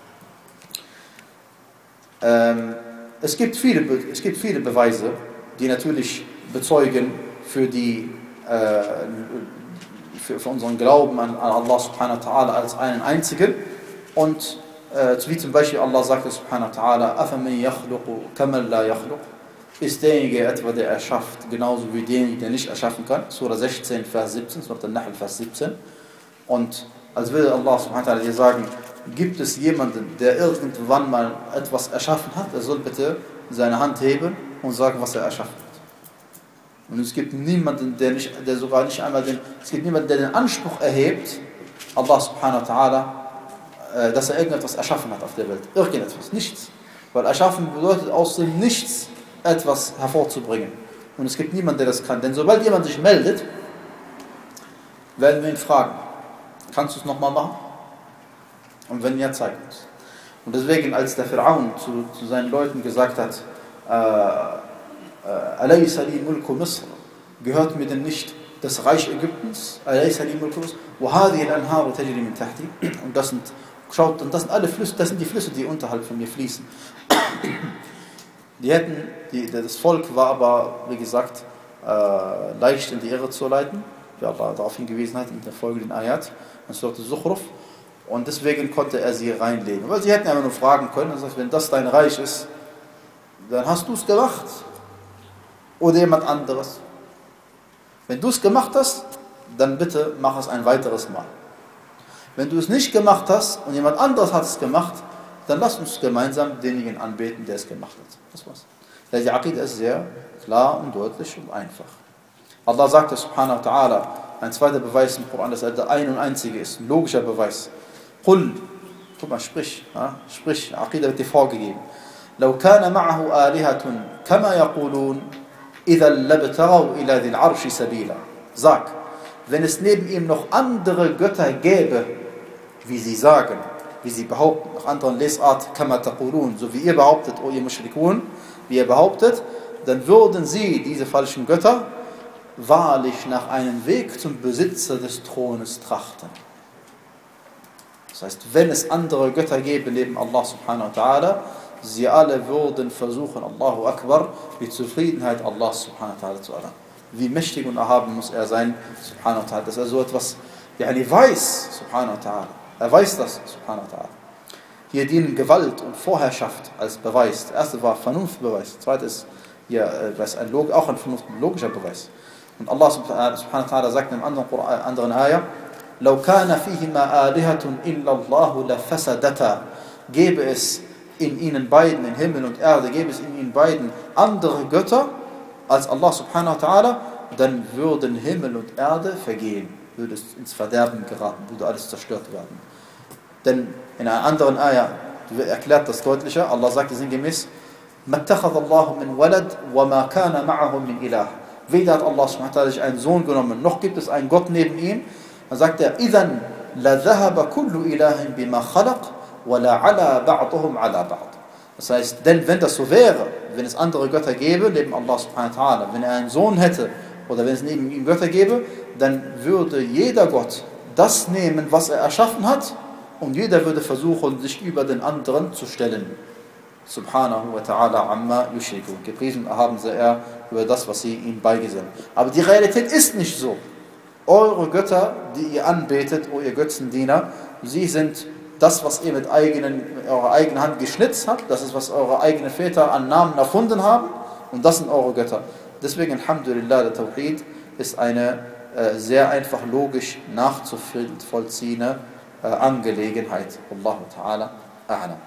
Ähm, es gibt viele, es gibt viele Beweise, die natürlich bezeugen für, die, äh, für, für unseren Glauben an, an Allah subhanahu wa ta'ala als einen einzigen. Und äh, wie zum Beispiel Allah sagt subhanahu wa ta'ala, أَفَمَنْ يَخْلُقُ كَمَنْ لَا يَخْلُقُ. Ist derjenige etwa, der erschafft, genauso wie derjenige, der nicht erschaffen kann. Surah sechzehn, Vers siebzehn, Surah An-Nahl, Vers siebzehn. Und als würde Allah subhanahu wa ta'ala hier sagen, gibt es jemanden, der irgendwann mal etwas erschaffen hat, er soll bitte seine Hand heben und sagen, was er erschaffen hat. Und es gibt niemanden, der, nicht, der sogar nicht einmal den, es gibt niemanden, der den Anspruch erhebt, Allah subhanahu wa ta'ala, dass er irgendetwas erschaffen hat auf der Welt. Irgendetwas, nichts. Weil erschaffen bedeutet aus dem Nichts etwas hervorzubringen. Und es gibt niemanden, der das kann. Denn sobald jemand sich meldet, werden wir ihn fragen, kannst du es nochmal machen? Und wenn ja, zeig uns. Und deswegen, als der Pharaon zu, zu seinen Leuten gesagt hat, Alaysa li mulku Misr, gehört mir denn nicht das Reich Ägyptens? Alaysa li mulku Misr, wa hadhihi al-anharu tajri min tahti. Und das sind, schaut, und das sind alle Flüsse, das sind die Flüsse, die unterhalb von mir fließen. Die hätten, die, das Volk war aber, wie gesagt, äh, leicht in die Irre zu leiten, wie Allah darauf hingewiesen hat in der folgenden Ayat, in Surah Al-Zukhruf. Und deswegen konnte er sie reinlegen. Weil sie hätten einfach nur fragen können, das heißt, wenn das dein Reich ist, dann hast du es gemacht. Oder jemand anderes. Wenn du es gemacht hast, dann bitte mach es ein weiteres Mal. Wenn du es nicht gemacht hast und jemand anderes hat es gemacht, dann lass uns gemeinsam denjenigen anbeten, der es gemacht hat. Das war's. Die Aqidah ist sehr klar und deutlich und einfach. Allah sagte subhanahu wa ta'ala, ein zweiter Beweis im Koran, dass er der ein und einzige ist, ein logischer Beweis. Qul, guck mal, sprich, ja, sprich, Aqidah wird dir vorgegeben. لو كان معه آلهة كما يقولون إذا لابتغوا إلى ذي العرش سبيلا. Sag, wenn es neben ihm noch andere Götter gäbe, wie sie sagen, wie sie behaupten, nach anderen Lesart, kama taqulun, so wie ihr behauptet, o ihr Mushrikun, wie ihr behauptet, dann würden sie, diese falschen Götter, wahrlich nach einem Weg zum Besitzer des Thrones trachten. Das heißt, wenn es andere Götter gäbe neben Allah subhanahu wa ta'ala, sie alle würden versuchen, Allahu Akbar, die Zufriedenheit Allah subhanahu wa ta'ala zu erlangen. Wie mächtig und erhaben muss er sein, subhanahu wa ta'ala, dass er so etwas, yani weiß, subhanahu wa ta'ala. Er weiß das, subhanahu wa ta'ala. Hier dienen Gewalt und Vorherrschaft als Beweis. Der erste war Vernunftbeweis. Der zweite ist hier, äh, ein Log, auch ein logischer Beweis. Und Allah subhanahu wa ta'ala sagt in einem anderen, Quran, anderen Ayah, لو كان فيهما آلهة إلا الله لفسدتا. Gäbe es in ihnen beiden, in Himmel und Erde, gäbe es in ihnen beiden andere Götter als Allah subhanahu wa ta'ala, dann würden Himmel und Erde vergehen, würde es ins Verderben geraten, würde alles zerstört werden. Denn in einer anderen Ayah erklärt das deutlicher, Allah sagt sinngemäß, مَتَّخَذَ اللَّهُ مِنْ وَلَدْ وَمَا كَانَ مَعَهُ مِنْ إِلَهٍ. Weder hat Allah subhanahu wa ta'ala sich einen Sohn genommen, noch gibt es einen Gott neben ihm. Dann sagt er, إِذَنْ لَذَهَبَ كُلُّ إِلَهٍ بِمَا خَلَقْ وَلَا عَلَى بَعْضُهُمْ عَلَى بَعْضٍ. Das heißt, denn wenn das so wäre, wenn es andere Götter gäbe, neben Allah subhanahu wa ta'ala, wenn er einen Sohn hätte, oder wenn es neben ihm Götter gäbe, dann würde jeder Gott das nehmen, was er erschaffen hat, und jeder würde versuchen, sich über den anderen zu stellen. Subhanahu wa ta'ala amma yushrikun. Gepriesen erhaben sei er über das, was sie ihm beigesellen. Aber die Realität ist nicht so. Eure Götter, die ihr anbetet, o ihr Götzendiener, sie sind das, was ihr mit, eigenen, mit eurer eigenen Hand geschnitzt habt, das ist, was eure eigenen Väter an Namen erfunden haben, und das sind eure Götter. Deswegen, Alhamdulillah, der Tawhid ist eine äh, sehr einfach logisch nachzuvollziehende äh, Angelegenheit. Allahu ta'ala a'lam.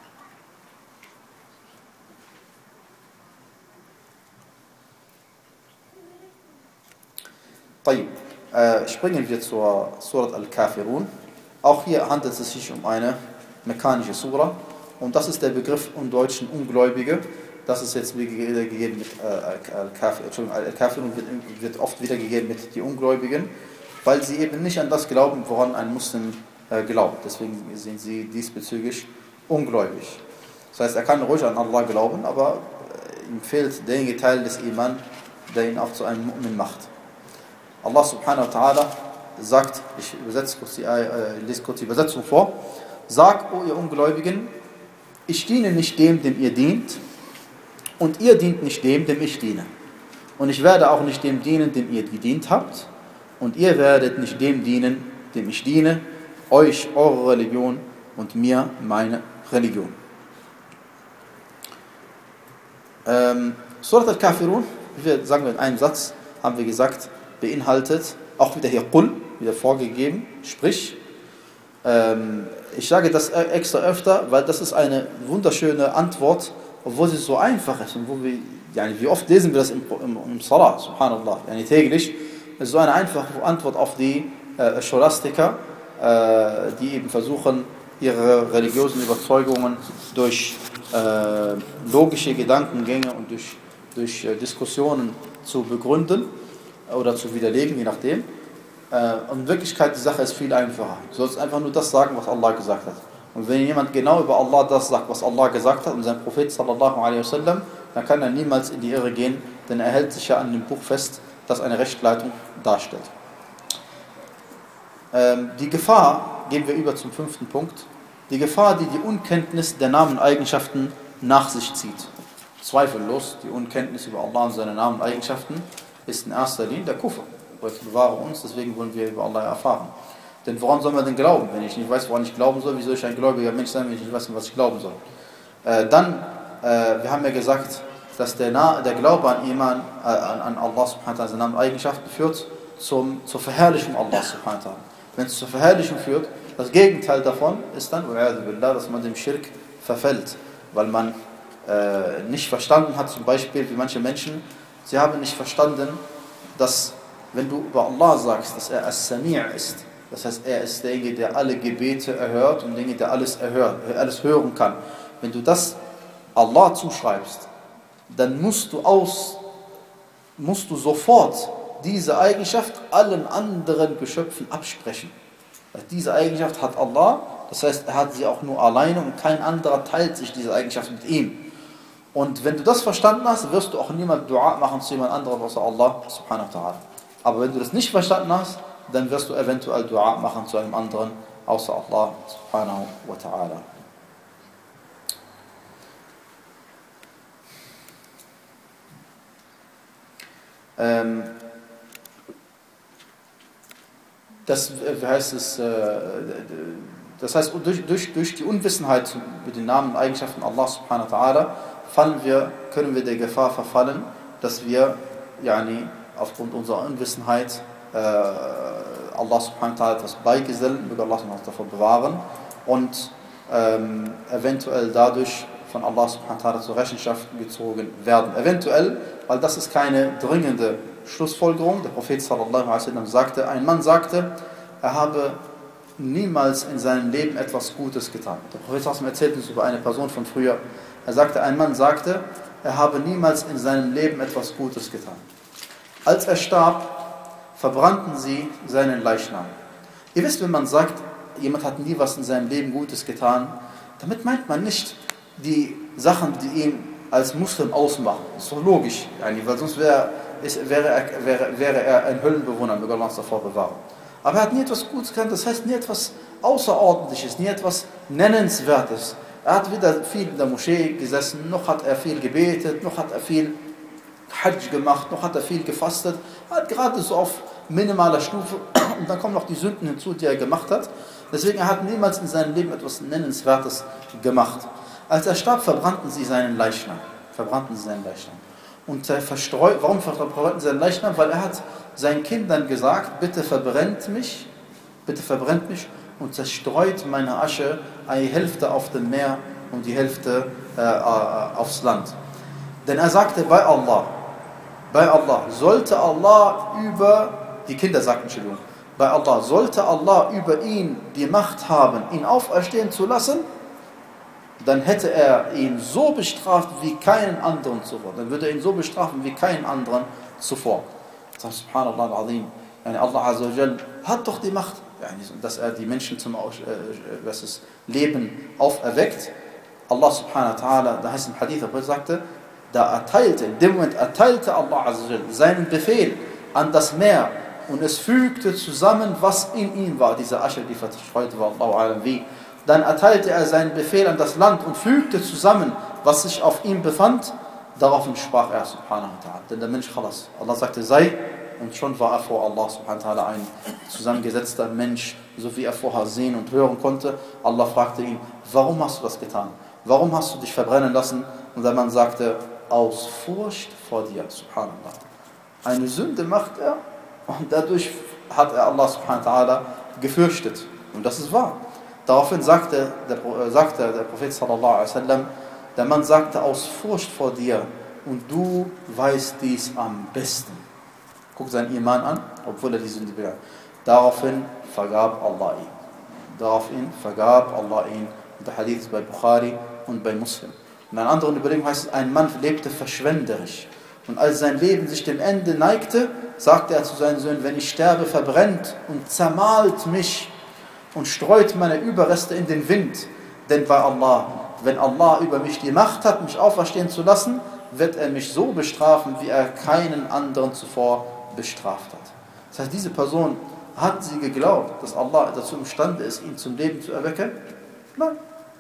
طيب, äh, springen wir zur Surat Al-Kafirun. Auch hier handelt es sich um eine mechanische Sura, und das ist der Begriff im Deutschen Ungläubige. das ist jetzt gegeben mit Al-Kafir, Entschuldigung, Al-Kafirun wird, wird oft wiedergegeben mit die Ungläubigen, weil sie eben nicht an das glauben, woran ein Muslim äh, glaubt. Deswegen sind sie diesbezüglich ungläubig. Das heißt, er kann ruhig an Allah glauben, aber äh, ihm fehlt derjenige Teil des Iman, der ihn auch zu einem Mu'min macht. Allah subhanahu wa ta'ala sagt, ich übersetze kurz die, äh, lese kurz die Übersetzung vor, sagt, o ihr Ungläubigen, ich diene nicht dem, dem ihr dient, und ihr dient nicht dem, dem ich diene. Und ich werde auch nicht dem dienen, dem ihr gedient habt, und ihr werdet nicht dem dienen, dem ich diene, euch eure Religion und mir meine Religion. Ähm, Surat Al-Kafirun, wir sagen wir in einem Satz, haben wir gesagt, beinhaltet auch wieder hier Qul, wieder vorgegeben, sprich, ähm, ich sage das extra öfter, weil das ist eine wunderschöne Antwort, obwohl sie so einfach ist und wo wir, yani, wie oft lesen wir das im, im, im Salah, subhanallah, yani täglich, ist so eine einfache Antwort auf die äh, Scholastiker, äh, die eben versuchen, ihre religiösen Überzeugungen durch äh, logische Gedankengänge und durch, durch äh, Diskussionen zu begründen oder zu widerlegen, je nachdem. Äh, in Wirklichkeit, die Sache ist viel einfacher. Du sollst einfach nur das sagen, was Allah gesagt hat. Und wenn jemand genau über Allah das sagt, was Allah gesagt hat und sein Prophet sallallahu alaihi wasallam, dann kann er niemals in die Irre gehen, denn er hält sich ja an dem Buch fest, das eine Rechtleitung darstellt. Ähm, die Gefahr, gehen wir über zum fünften Punkt, die Gefahr, die die Unkenntnis der Namen und Eigenschaften nach sich zieht. Zweifellos, die Unkenntnis über Allah und seine Namen und Eigenschaften ist in erster Linie der Kufr. Gott bewahre uns, deswegen wollen wir über Allah erfahren. Denn woran soll man denn glauben? Wenn ich nicht weiß, woran ich glauben soll, wie soll ich ein gläubiger Mensch sein, wenn ich nicht weiß, was ich glauben soll? Äh, dann, äh, wir haben ja gesagt, dass der, Na- der Glaube an Iman, äh, an, an Allah subhanahu wa ta'ala, seine Namen und Eigenschaften führt zum, zur Verherrlichung Allah subhanahu wa ta'ala. Wenn es zur Verherrlichung führt, das Gegenteil davon ist dann, dass man dem Schirk verfällt, weil man äh, nicht verstanden hat, zum Beispiel wie manche Menschen, sie haben nicht verstanden, dass wenn du über Allah sagst, dass er As-Sami' ist, das heißt, er ist derjenige, der alle Gebete erhört und derjenige, der alles erhört, alles hören kann. Wenn du das Allah zuschreibst, dann musst du aus, musst du sofort diese Eigenschaft allen anderen Geschöpfen absprechen. Diese Eigenschaft hat Allah, das heißt, er hat sie auch nur alleine und kein anderer teilt sich diese Eigenschaft mit ihm. Und wenn du das verstanden hast, wirst du auch niemand Dua machen zu jemand anderem außer Allah subhanahu wa ta'ala. Aber wenn du das nicht verstanden hast, dann wirst du eventuell Dua machen zu einem anderen außer Allah subhanahu wa ta'ala. Ähm, das, wie heißt es, äh, das heißt, durch, durch, durch die Unwissenheit mit den Namen und Eigenschaften Allah subhanahu wa ta'ala fallen wir, können wir der Gefahr verfallen, dass wir yani, aufgrund unserer Unwissenheit äh, Allah subhanahu wa ta'ala etwas beigesellen, möge Allah uns davor bewahren und ähm, eventuell dadurch von Allah subhanahu wa ta'ala zur Rechenschaft gezogen werden. Eventuell, weil das ist keine dringende Schlussfolgerung. Der Prophet sallallahu alaihi wasallam sagte, ein Mann sagte, er habe niemals in seinem Leben etwas Gutes getan. Der Prophet sallallahu alaihi wasallam erzählt uns über eine Person von früher. Er sagte, ein Mann sagte, er habe niemals in seinem Leben etwas Gutes getan. Als er starb, verbrannten sie seinen Leichnam. Ihr wisst, wenn man sagt, jemand hat nie was in seinem Leben Gutes getan, damit meint man nicht die Sachen, die ihn als Muslim ausmachen. Das ist doch logisch, weil sonst wäre, ist, wäre, er, wäre, wäre er ein Höllenbewohner, möge Allah uns davor bewahren. Aber er hat nie etwas Gutes getan, das heißt nie etwas Außerordentliches, nie etwas Nennenswertes. Er hat weder viel in der Moschee gesessen, noch hat er viel gebetet, noch hat er viel Hajj gemacht, noch hat er viel gefastet. Er hat gerade so auf minimaler Stufe und dann kommen noch die Sünden hinzu, die er gemacht hat. Deswegen er hat niemals in seinem Leben etwas Nennenswertes gemacht. Als er starb, verbrannten sie seinen Leichnam. Verbrannten sie seinen Leichnam. Und er verstreut, warum verbrannten sie seinen Leichnam? Weil er hat seinen Kindern gesagt, bitte verbrennt mich, bitte verbrennt mich und zerstreut meine Asche, eine Hälfte auf dem Meer und die Hälfte äh, aufs Land. Denn er sagte, bei Allah, bei Allah, sollte Allah über, die Kinder sagten, Entschuldigung, bei Allah, sollte Allah über ihn die Macht haben, ihn auferstehen zu lassen, dann hätte er ihn so bestraft wie keinen anderen zuvor. Dann würde er ihn so bestrafen wie keinen anderen zuvor. Subhanallah al-Azim. Allah Azza wa Jal hat doch die Macht, dass er die Menschen zum was ist, Leben auferweckt. Allah subhanahu wa ta'ala, da heißt im Hadith, er sagte, da erteilte, in dem Moment erteilte Allah Azza wa Jal seinen Befehl an das Meer und es fügte zusammen, was in ihm war, diese Asche, die verstreut war, Allahu alam wie. Dann erteilte er seinen Befehl an das Land und fügte zusammen, was sich auf ihm befand. Daraufhin sprach er, subhanahu wa ta'ala, denn der Mensch, khalas. Allah sagte, sei, und schon war er vor Allah, subhanahu wa ta'ala, ein zusammengesetzter Mensch, so wie er vorher sehen und hören konnte. Allah fragte ihn, warum hast du das getan? Warum hast du dich verbrennen lassen? Und der Mann sagte, aus Furcht vor dir, subhanallah. Eine Sünde macht er und dadurch hat er Allah, subhanahu wa ta'ala, gefürchtet. Und das ist wahr. Daraufhin sagte der, sagte der Prophet sallallahu alaihi wasallam, der Mann sagte, aus Furcht vor dir und du weißt dies am besten. Guck seinen Iman an, obwohl er die Sünde begann. Daraufhin vergab Allah ihn. Daraufhin vergab Allah ihn. Und der Hadith ist bei Bukhari und bei Muslim. In einer anderen Überlegung heißt es, ein Mann lebte verschwenderisch. Und als sein Leben sich dem Ende neigte, sagte er zu seinen Söhnen, wenn ich sterbe, verbrennt und zermalt mich und streut meine Überreste in den Wind. Denn bei Allah, wenn Allah über mich die Macht hat, mich auferstehen zu lassen, wird er mich so bestrafen, wie er keinen anderen zuvor bestraft hat. Das heißt, diese Person, hat sie geglaubt, dass Allah dazu imstande ist, ihn zum Leben zu erwecken? Nein.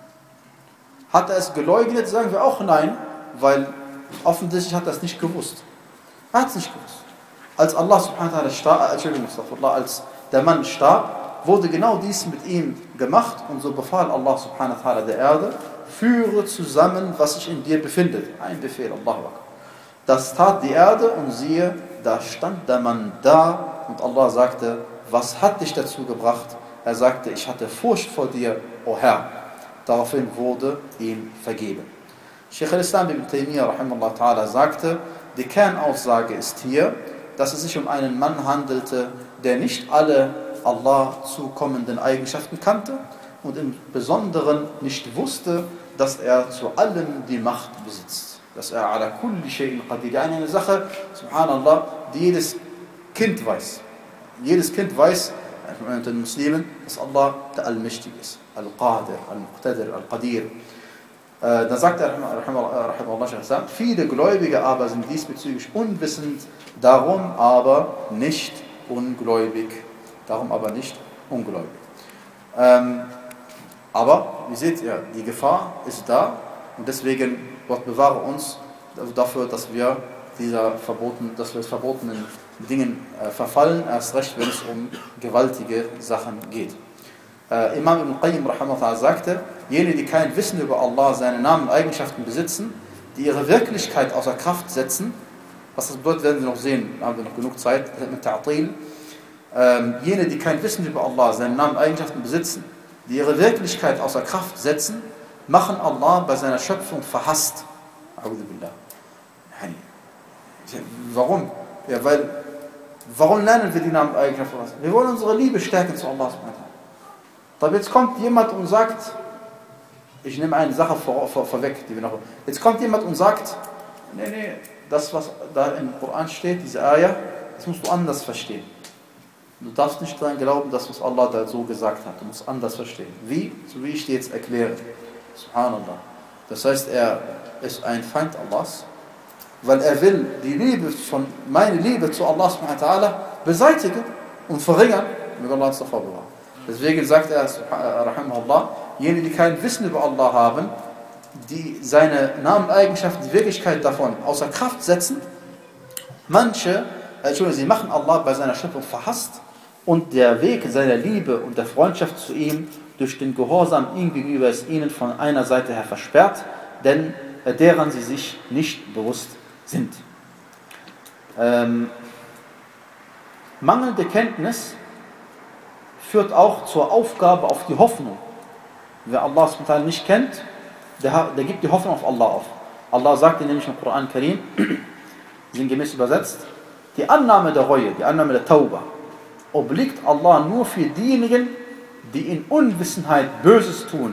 Hat er es geleugnet? Sagen wir auch nein, weil offensichtlich hat er es nicht gewusst. Er hat es nicht gewusst. Als Allah subhanahu wa ta'ala starb, Entschuldigung, als der Mann starb, wurde genau dies mit ihm gemacht und so befahl Allah subhanahu wa ta'ala der Erde, führe zusammen, was sich in dir befindet. Ein Befehl, Allahu Akbar. Das tat die Erde und siehe, da stand der Mann da und Allah sagte, was hat dich dazu gebracht? Er sagte, ich hatte Furcht vor dir, o Herr. Daraufhin wurde ihm vergeben. Sheikh al-Islam ibn Taymiyyah rahimahullah ta'ala sagte, die Kernaussage ist hier, dass es sich um einen Mann handelte, der nicht alle Allah zukommenden Eigenschaften kannte und im Besonderen nicht wusste, dass er zu allem die Macht besitzt. Dass er ala kulli shay'in qadir. Eine Sache, subhanallah, die jedes Kind weiß. Jedes Kind weiß, unter den Muslimen, dass Allah der Allmächtige ist. Al-Qadir, Al-Muqtadir, Al-Qadir. Dann sagt er, rahimahullah, viele Gläubige aber sind diesbezüglich unwissend, darum aber nicht ungläubig. Darum aber nicht ungläubig. Ähm, aber, wie seht ihr, die Gefahr ist da und deswegen, Gott bewahre uns dafür, dass wir dieser verboten, dass wir verbotenen Dingen äh, verfallen, erst recht, wenn es um gewaltige Sachen geht. Äh, Imam Ibn Qayyim rahimahullah sagte, jene, die kein Wissen über Allah, seine Namen und Eigenschaften besitzen, die ihre Wirklichkeit außer Kraft setzen, was das bedeutet, werden wir noch sehen, haben wir noch genug Zeit, mit Ta'atil. Ähm, jene, die kein Wissen über Allah, seine Namen und Eigenschaften besitzen, die ihre Wirklichkeit außer Kraft setzen, machen Allah bei seiner Schöpfung verhasst. Warum? Ja, weil, warum lernen wir die Namen und Eigenschaften? Wir wollen unsere Liebe stärken zu Allah. Aber jetzt kommt jemand und sagt, ich nehme eine Sache vor, vor, vorweg, die wir noch. Jetzt kommt jemand und sagt, nee, nee, das, was da im Koran steht, diese Ayah, das musst du anders verstehen. Du darfst nicht daran glauben, dass was Allah da so gesagt hat. Du musst anders verstehen. Wie? So wie ich dir jetzt erkläre. Subhanallah. Das heißt, er ist ein Feind Allahs, weil er will die Liebe von, meine Liebe zu Allah subhanahu wa ta'ala beseitigen und verringern. Möge Allah uns davor bewahren. Deswegen sagt er, rahimahullah, jene, die kein Wissen über Allah haben, die seine Namen und Eigenschaften, die Wirklichkeit davon außer Kraft setzen, manche, Entschuldigung, sie machen Allah bei seiner Schöpfung verhasst und der Weg seiner Liebe und der Freundschaft zu ihm durch den Gehorsam ihm gegenüber ist ihnen von einer Seite her versperrt, denn deren sie sich nicht bewusst sind. Ähm, mangelnde Kenntnis führt auch zur Aufgabe auf die Hoffnung. Wer Allah subhanahu wa ta'ala nicht kennt, der, der gibt die Hoffnung auf Allah auf. Allah sagt nämlich im Koran Karim, sinngemäß übersetzt, die Annahme der Reue, die Annahme der Tauba, obliegt Allah nur für diejenigen, die in Unwissenheit Böses tun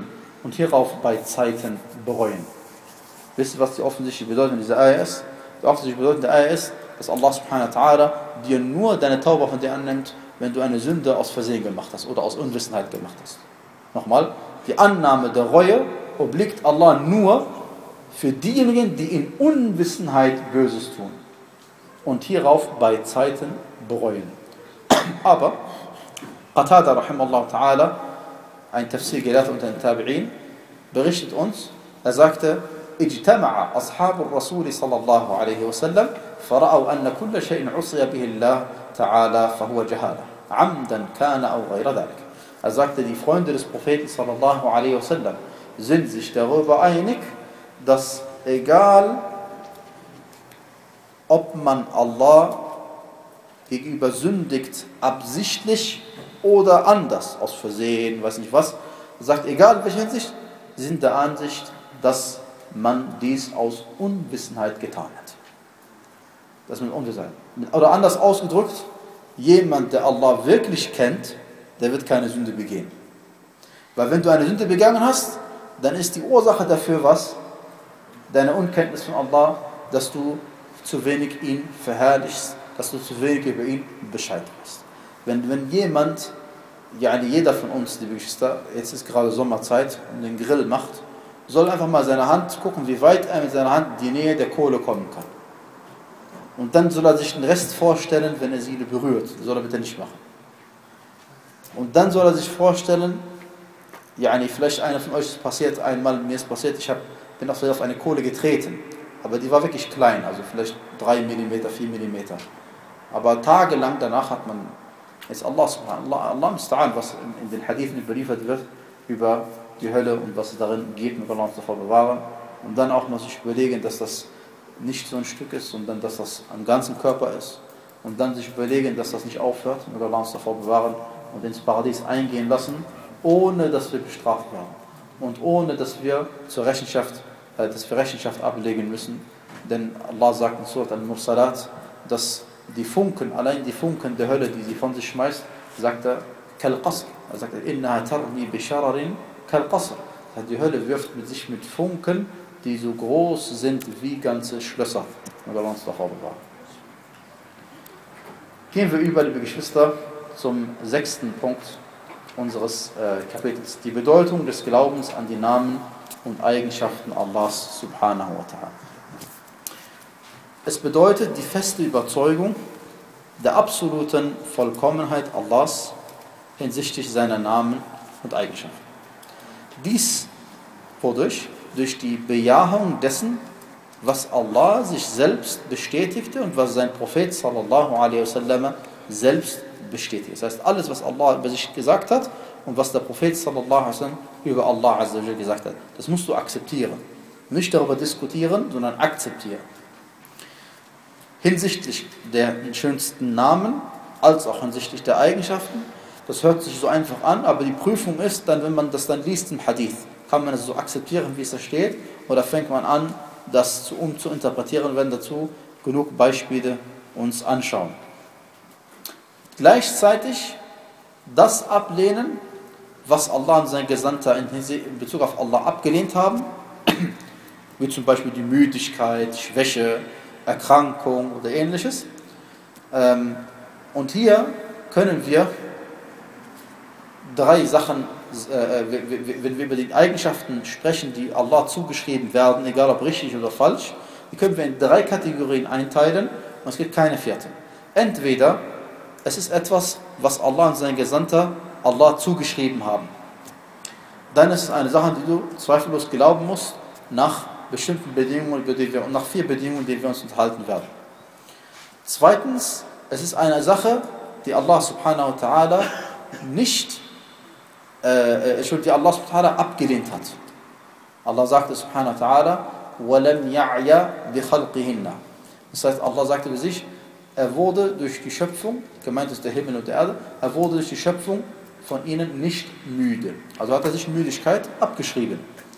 und hierauf bei Zeiten bereuen. Wisst ihr, was die offensichtliche Bedeutung dieser Ayah ist? Die offensichtliche Bedeutung der Ayah ist, dass Allah subhanahu wa ta'ala dir nur deine Tauba von dir annimmt, wenn du eine Sünde aus Versehen gemacht hast oder aus Unwissenheit gemacht hast. Nochmal, die Annahme der Reue obliegt Allah nur für diejenigen, die in Unwissenheit Böses tun und hierauf bei Zeiten bereuen. Aber Qatada rahimallahu ta'ala, ein Tafsir-Gelehrter unter den Tabi'in, berichtet uns, er sagte, اجتمع أصحاب الرسول صلى الله عليه وسلم فرأوا أن كل شيء عصي به الله تعالى فهو جهالة عمدا كان أو غير ذلك. Er sagte, die Freunde des Propheten sallallahu alaihi wasallam sind sich darüber einig, dass egal, ob man Allah gegenüber sündigt, absichtlich oder anders, aus Versehen, weiß nicht was, sagt, egal in welcher Hinsicht, sie sind der Ansicht, dass man dies aus Unwissenheit getan hat. Das ist mit Unwissenheit. Oder anders ausgedrückt, jemand, der Allah wirklich kennt, der wird keine Sünde begehen. Weil wenn du eine Sünde begangen hast, dann ist die Ursache dafür was? Deine Unkenntnis von Allah, dass du zu wenig ihn verherrlichst, dass du zu wenig über ihn Bescheid weißt. Wenn, wenn jemand, ja, jeder von uns, liebe Geschwister, jetzt ist gerade Sommerzeit und den Grill macht, soll einfach mal seine Hand gucken, wie weit er mit seiner Hand in die Nähe der Kohle kommen kann. Und dann soll er sich den Rest vorstellen, wenn er sie berührt. Das soll er bitte nicht machen. Und dann soll er sich vorstellen, ja, vielleicht einer von euch ist passiert, einmal mir ist passiert, ich hab, bin auf eine Kohle getreten, aber die war wirklich klein, also vielleicht drei Millimeter, vier Millimeter. Aber tagelang danach hat man, jetzt Allah subhanallah, Allah musta'an, was in den Hadithen überliefert wird, über die Hölle und was es darin gibt, mit Allah uns davor bewahren. Und dann auch mal sich überlegen, dass das nicht so ein Stück ist, sondern dass das am ganzen Körper ist. Und dann sich überlegen, dass das nicht aufhört, mit Allah uns davor bewahren und ins Paradies eingehen lassen, ohne dass wir bestraft werden. Und ohne dass wir zur Rechenschaft, äh, dass wir Rechenschaft ablegen müssen. Denn Allah sagt in Surat Al-Mursalat, dass die Funken, allein die Funken der Hölle, die sie von sich schmeißt, sagt er, Kal-Qasr. Er sagt, Innaha tarmi bishararin Kal-Qasr. Die Hölle wirft mit sich mit Funken, die so groß sind wie ganze Schlösser. Und Allah uns davor bewahren. Gehen wir über, liebe Geschwister, zum sechsten Punkt unseres äh, Kapitels. Die Bedeutung des Glaubens an die Namen und Eigenschaften Allahs subhanahu wa ta'ala. Es bedeutet die feste Überzeugung der absoluten Vollkommenheit Allahs hinsichtlich seiner Namen und Eigenschaften. Dies wodurch? Durch die Bejahung dessen, was Allah sich selbst bestätigte und was sein Prophet sallallahu alaihi wasallam selbst bestätigt. Das heißt, alles, was Allah über sich gesagt hat und was der Prophet sallallahu alaihi wasallam über Allah azza wa jalla gesagt hat, das musst du akzeptieren. Nicht darüber diskutieren, sondern akzeptieren. Hinsichtlich der schönsten Namen, als auch hinsichtlich der Eigenschaften. Das hört sich so einfach an, aber die Prüfung ist dann, wenn man das dann liest im Hadith, kann man es so akzeptieren, wie es da steht, oder fängt man an, das zu, um zu interpretieren und werden dazu genug Beispiele uns anschauen. Gleichzeitig das ablehnen, was Allah und sein Gesandter in Bezug auf Allah abgelehnt haben, wie zum Beispiel die Müdigkeit, Schwäche, Erkrankung oder ähnliches. Und hier können wir drei Sachen, wenn wir über die Eigenschaften sprechen, die Allah zugeschrieben werden, egal ob richtig oder falsch, die können wir in drei Kategorien einteilen und es gibt keine vierte. Entweder es ist etwas, was Allah und sein Gesandter Allah zugeschrieben haben. Dann ist es eine Sache, die du zweifellos glauben musst, nach bestimmten Bedingungen, über die wir, nach vier Bedingungen, die wir uns unterhalten werden. Zweitens, es ist eine Sache, die Allah subhanahu wa ta'ala nicht, äh, die Allah subhanahu wa ta'ala abgelehnt hat. Allah sagte subhanahu wa ta'ala, وَلَمْ يَعْيَ بِخَلْقِهِنَّ. Das heißt, Allah sagte für sich, er wurde durch die Schöpfung, gemeint ist der Himmel und die Erde, er wurde durch die Schöpfung von ihnen nicht müde. Also hat er sich Müdigkeit abgeschrieben.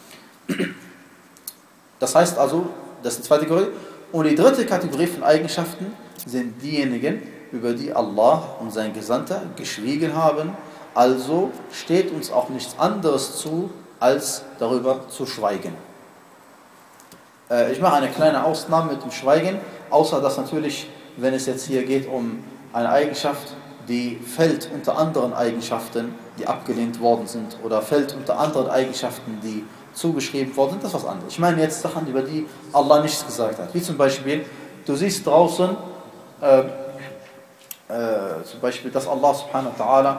Das heißt also, das ist die zweite Kategorie. Und die dritte Kategorie von Eigenschaften sind diejenigen, über die Allah und sein Gesandter geschwiegen haben. Also steht uns auch nichts anderes zu, als darüber zu schweigen. Äh, ich mache eine kleine Ausnahme mit dem Schweigen, außer dass natürlich, wenn es jetzt hier geht um eine Eigenschaft, die fällt unter anderen Eigenschaften, die abgelehnt worden sind, oder fällt unter anderen Eigenschaften, die zugeschrieben worden sind, das ist was anderes. Ich meine jetzt Sachen, über die Allah nichts gesagt hat. Wie zum Beispiel, du siehst draußen, äh, äh, zum Beispiel, dass Allah subhanahu wa ta'ala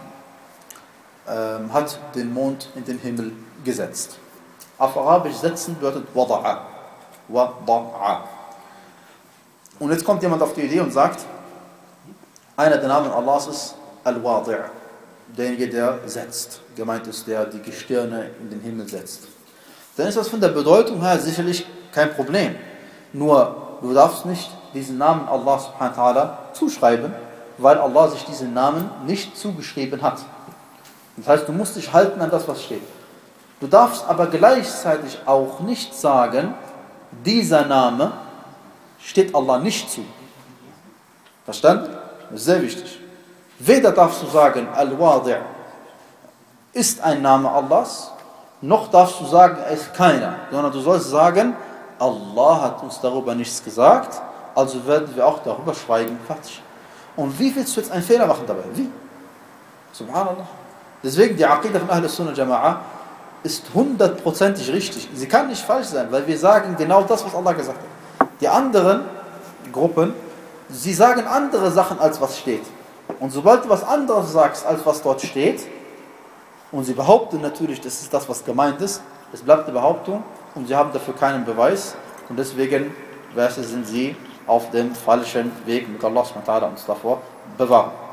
äh, hat den Mond in den Himmel gesetzt. Auf Arabisch setzen bedeutet wada'a. Wada'a. Und jetzt kommt jemand auf die Idee und sagt, einer der Namen Allahs ist Al-Wadi', derjenige, der setzt. Gemeint ist, der die Gestirne in den Himmel setzt. Dann ist das von der Bedeutung her sicherlich kein Problem. Nur, du darfst nicht diesen Namen Allah subhanahu wa ta'ala zuschreiben, weil Allah sich diesen Namen nicht zugeschrieben hat. Das heißt, du musst dich halten an das, was steht. Du darfst aber gleichzeitig auch nicht sagen, dieser Name steht Allah nicht zu. Verstanden? Das ist sehr wichtig. Weder darfst du sagen, Al-Wadi' ist ein Name Allahs, noch darfst du sagen, er ist keiner. Sondern du sollst sagen, Allah hat uns darüber nichts gesagt, also werden wir auch darüber schweigen. Fertig. Und wie willst du jetzt einen Fehler machen dabei? Wie? Subhanallah. Deswegen die Aqidah von Ahl Sunnah Jama'a ist hundertprozentig richtig. Sie kann nicht falsch sein, weil wir sagen genau das, was Allah gesagt hat. Die anderen Gruppen, sie sagen andere Sachen, als was steht. Und sobald du was anderes sagst, als was dort steht, und sie behaupten natürlich, das ist das, was gemeint ist, es bleibt eine Behauptung und sie haben dafür keinen Beweis und deswegen sind sie auf dem falschen Weg, mit Allah subhanahu wa ta'ala uns davor bewahren.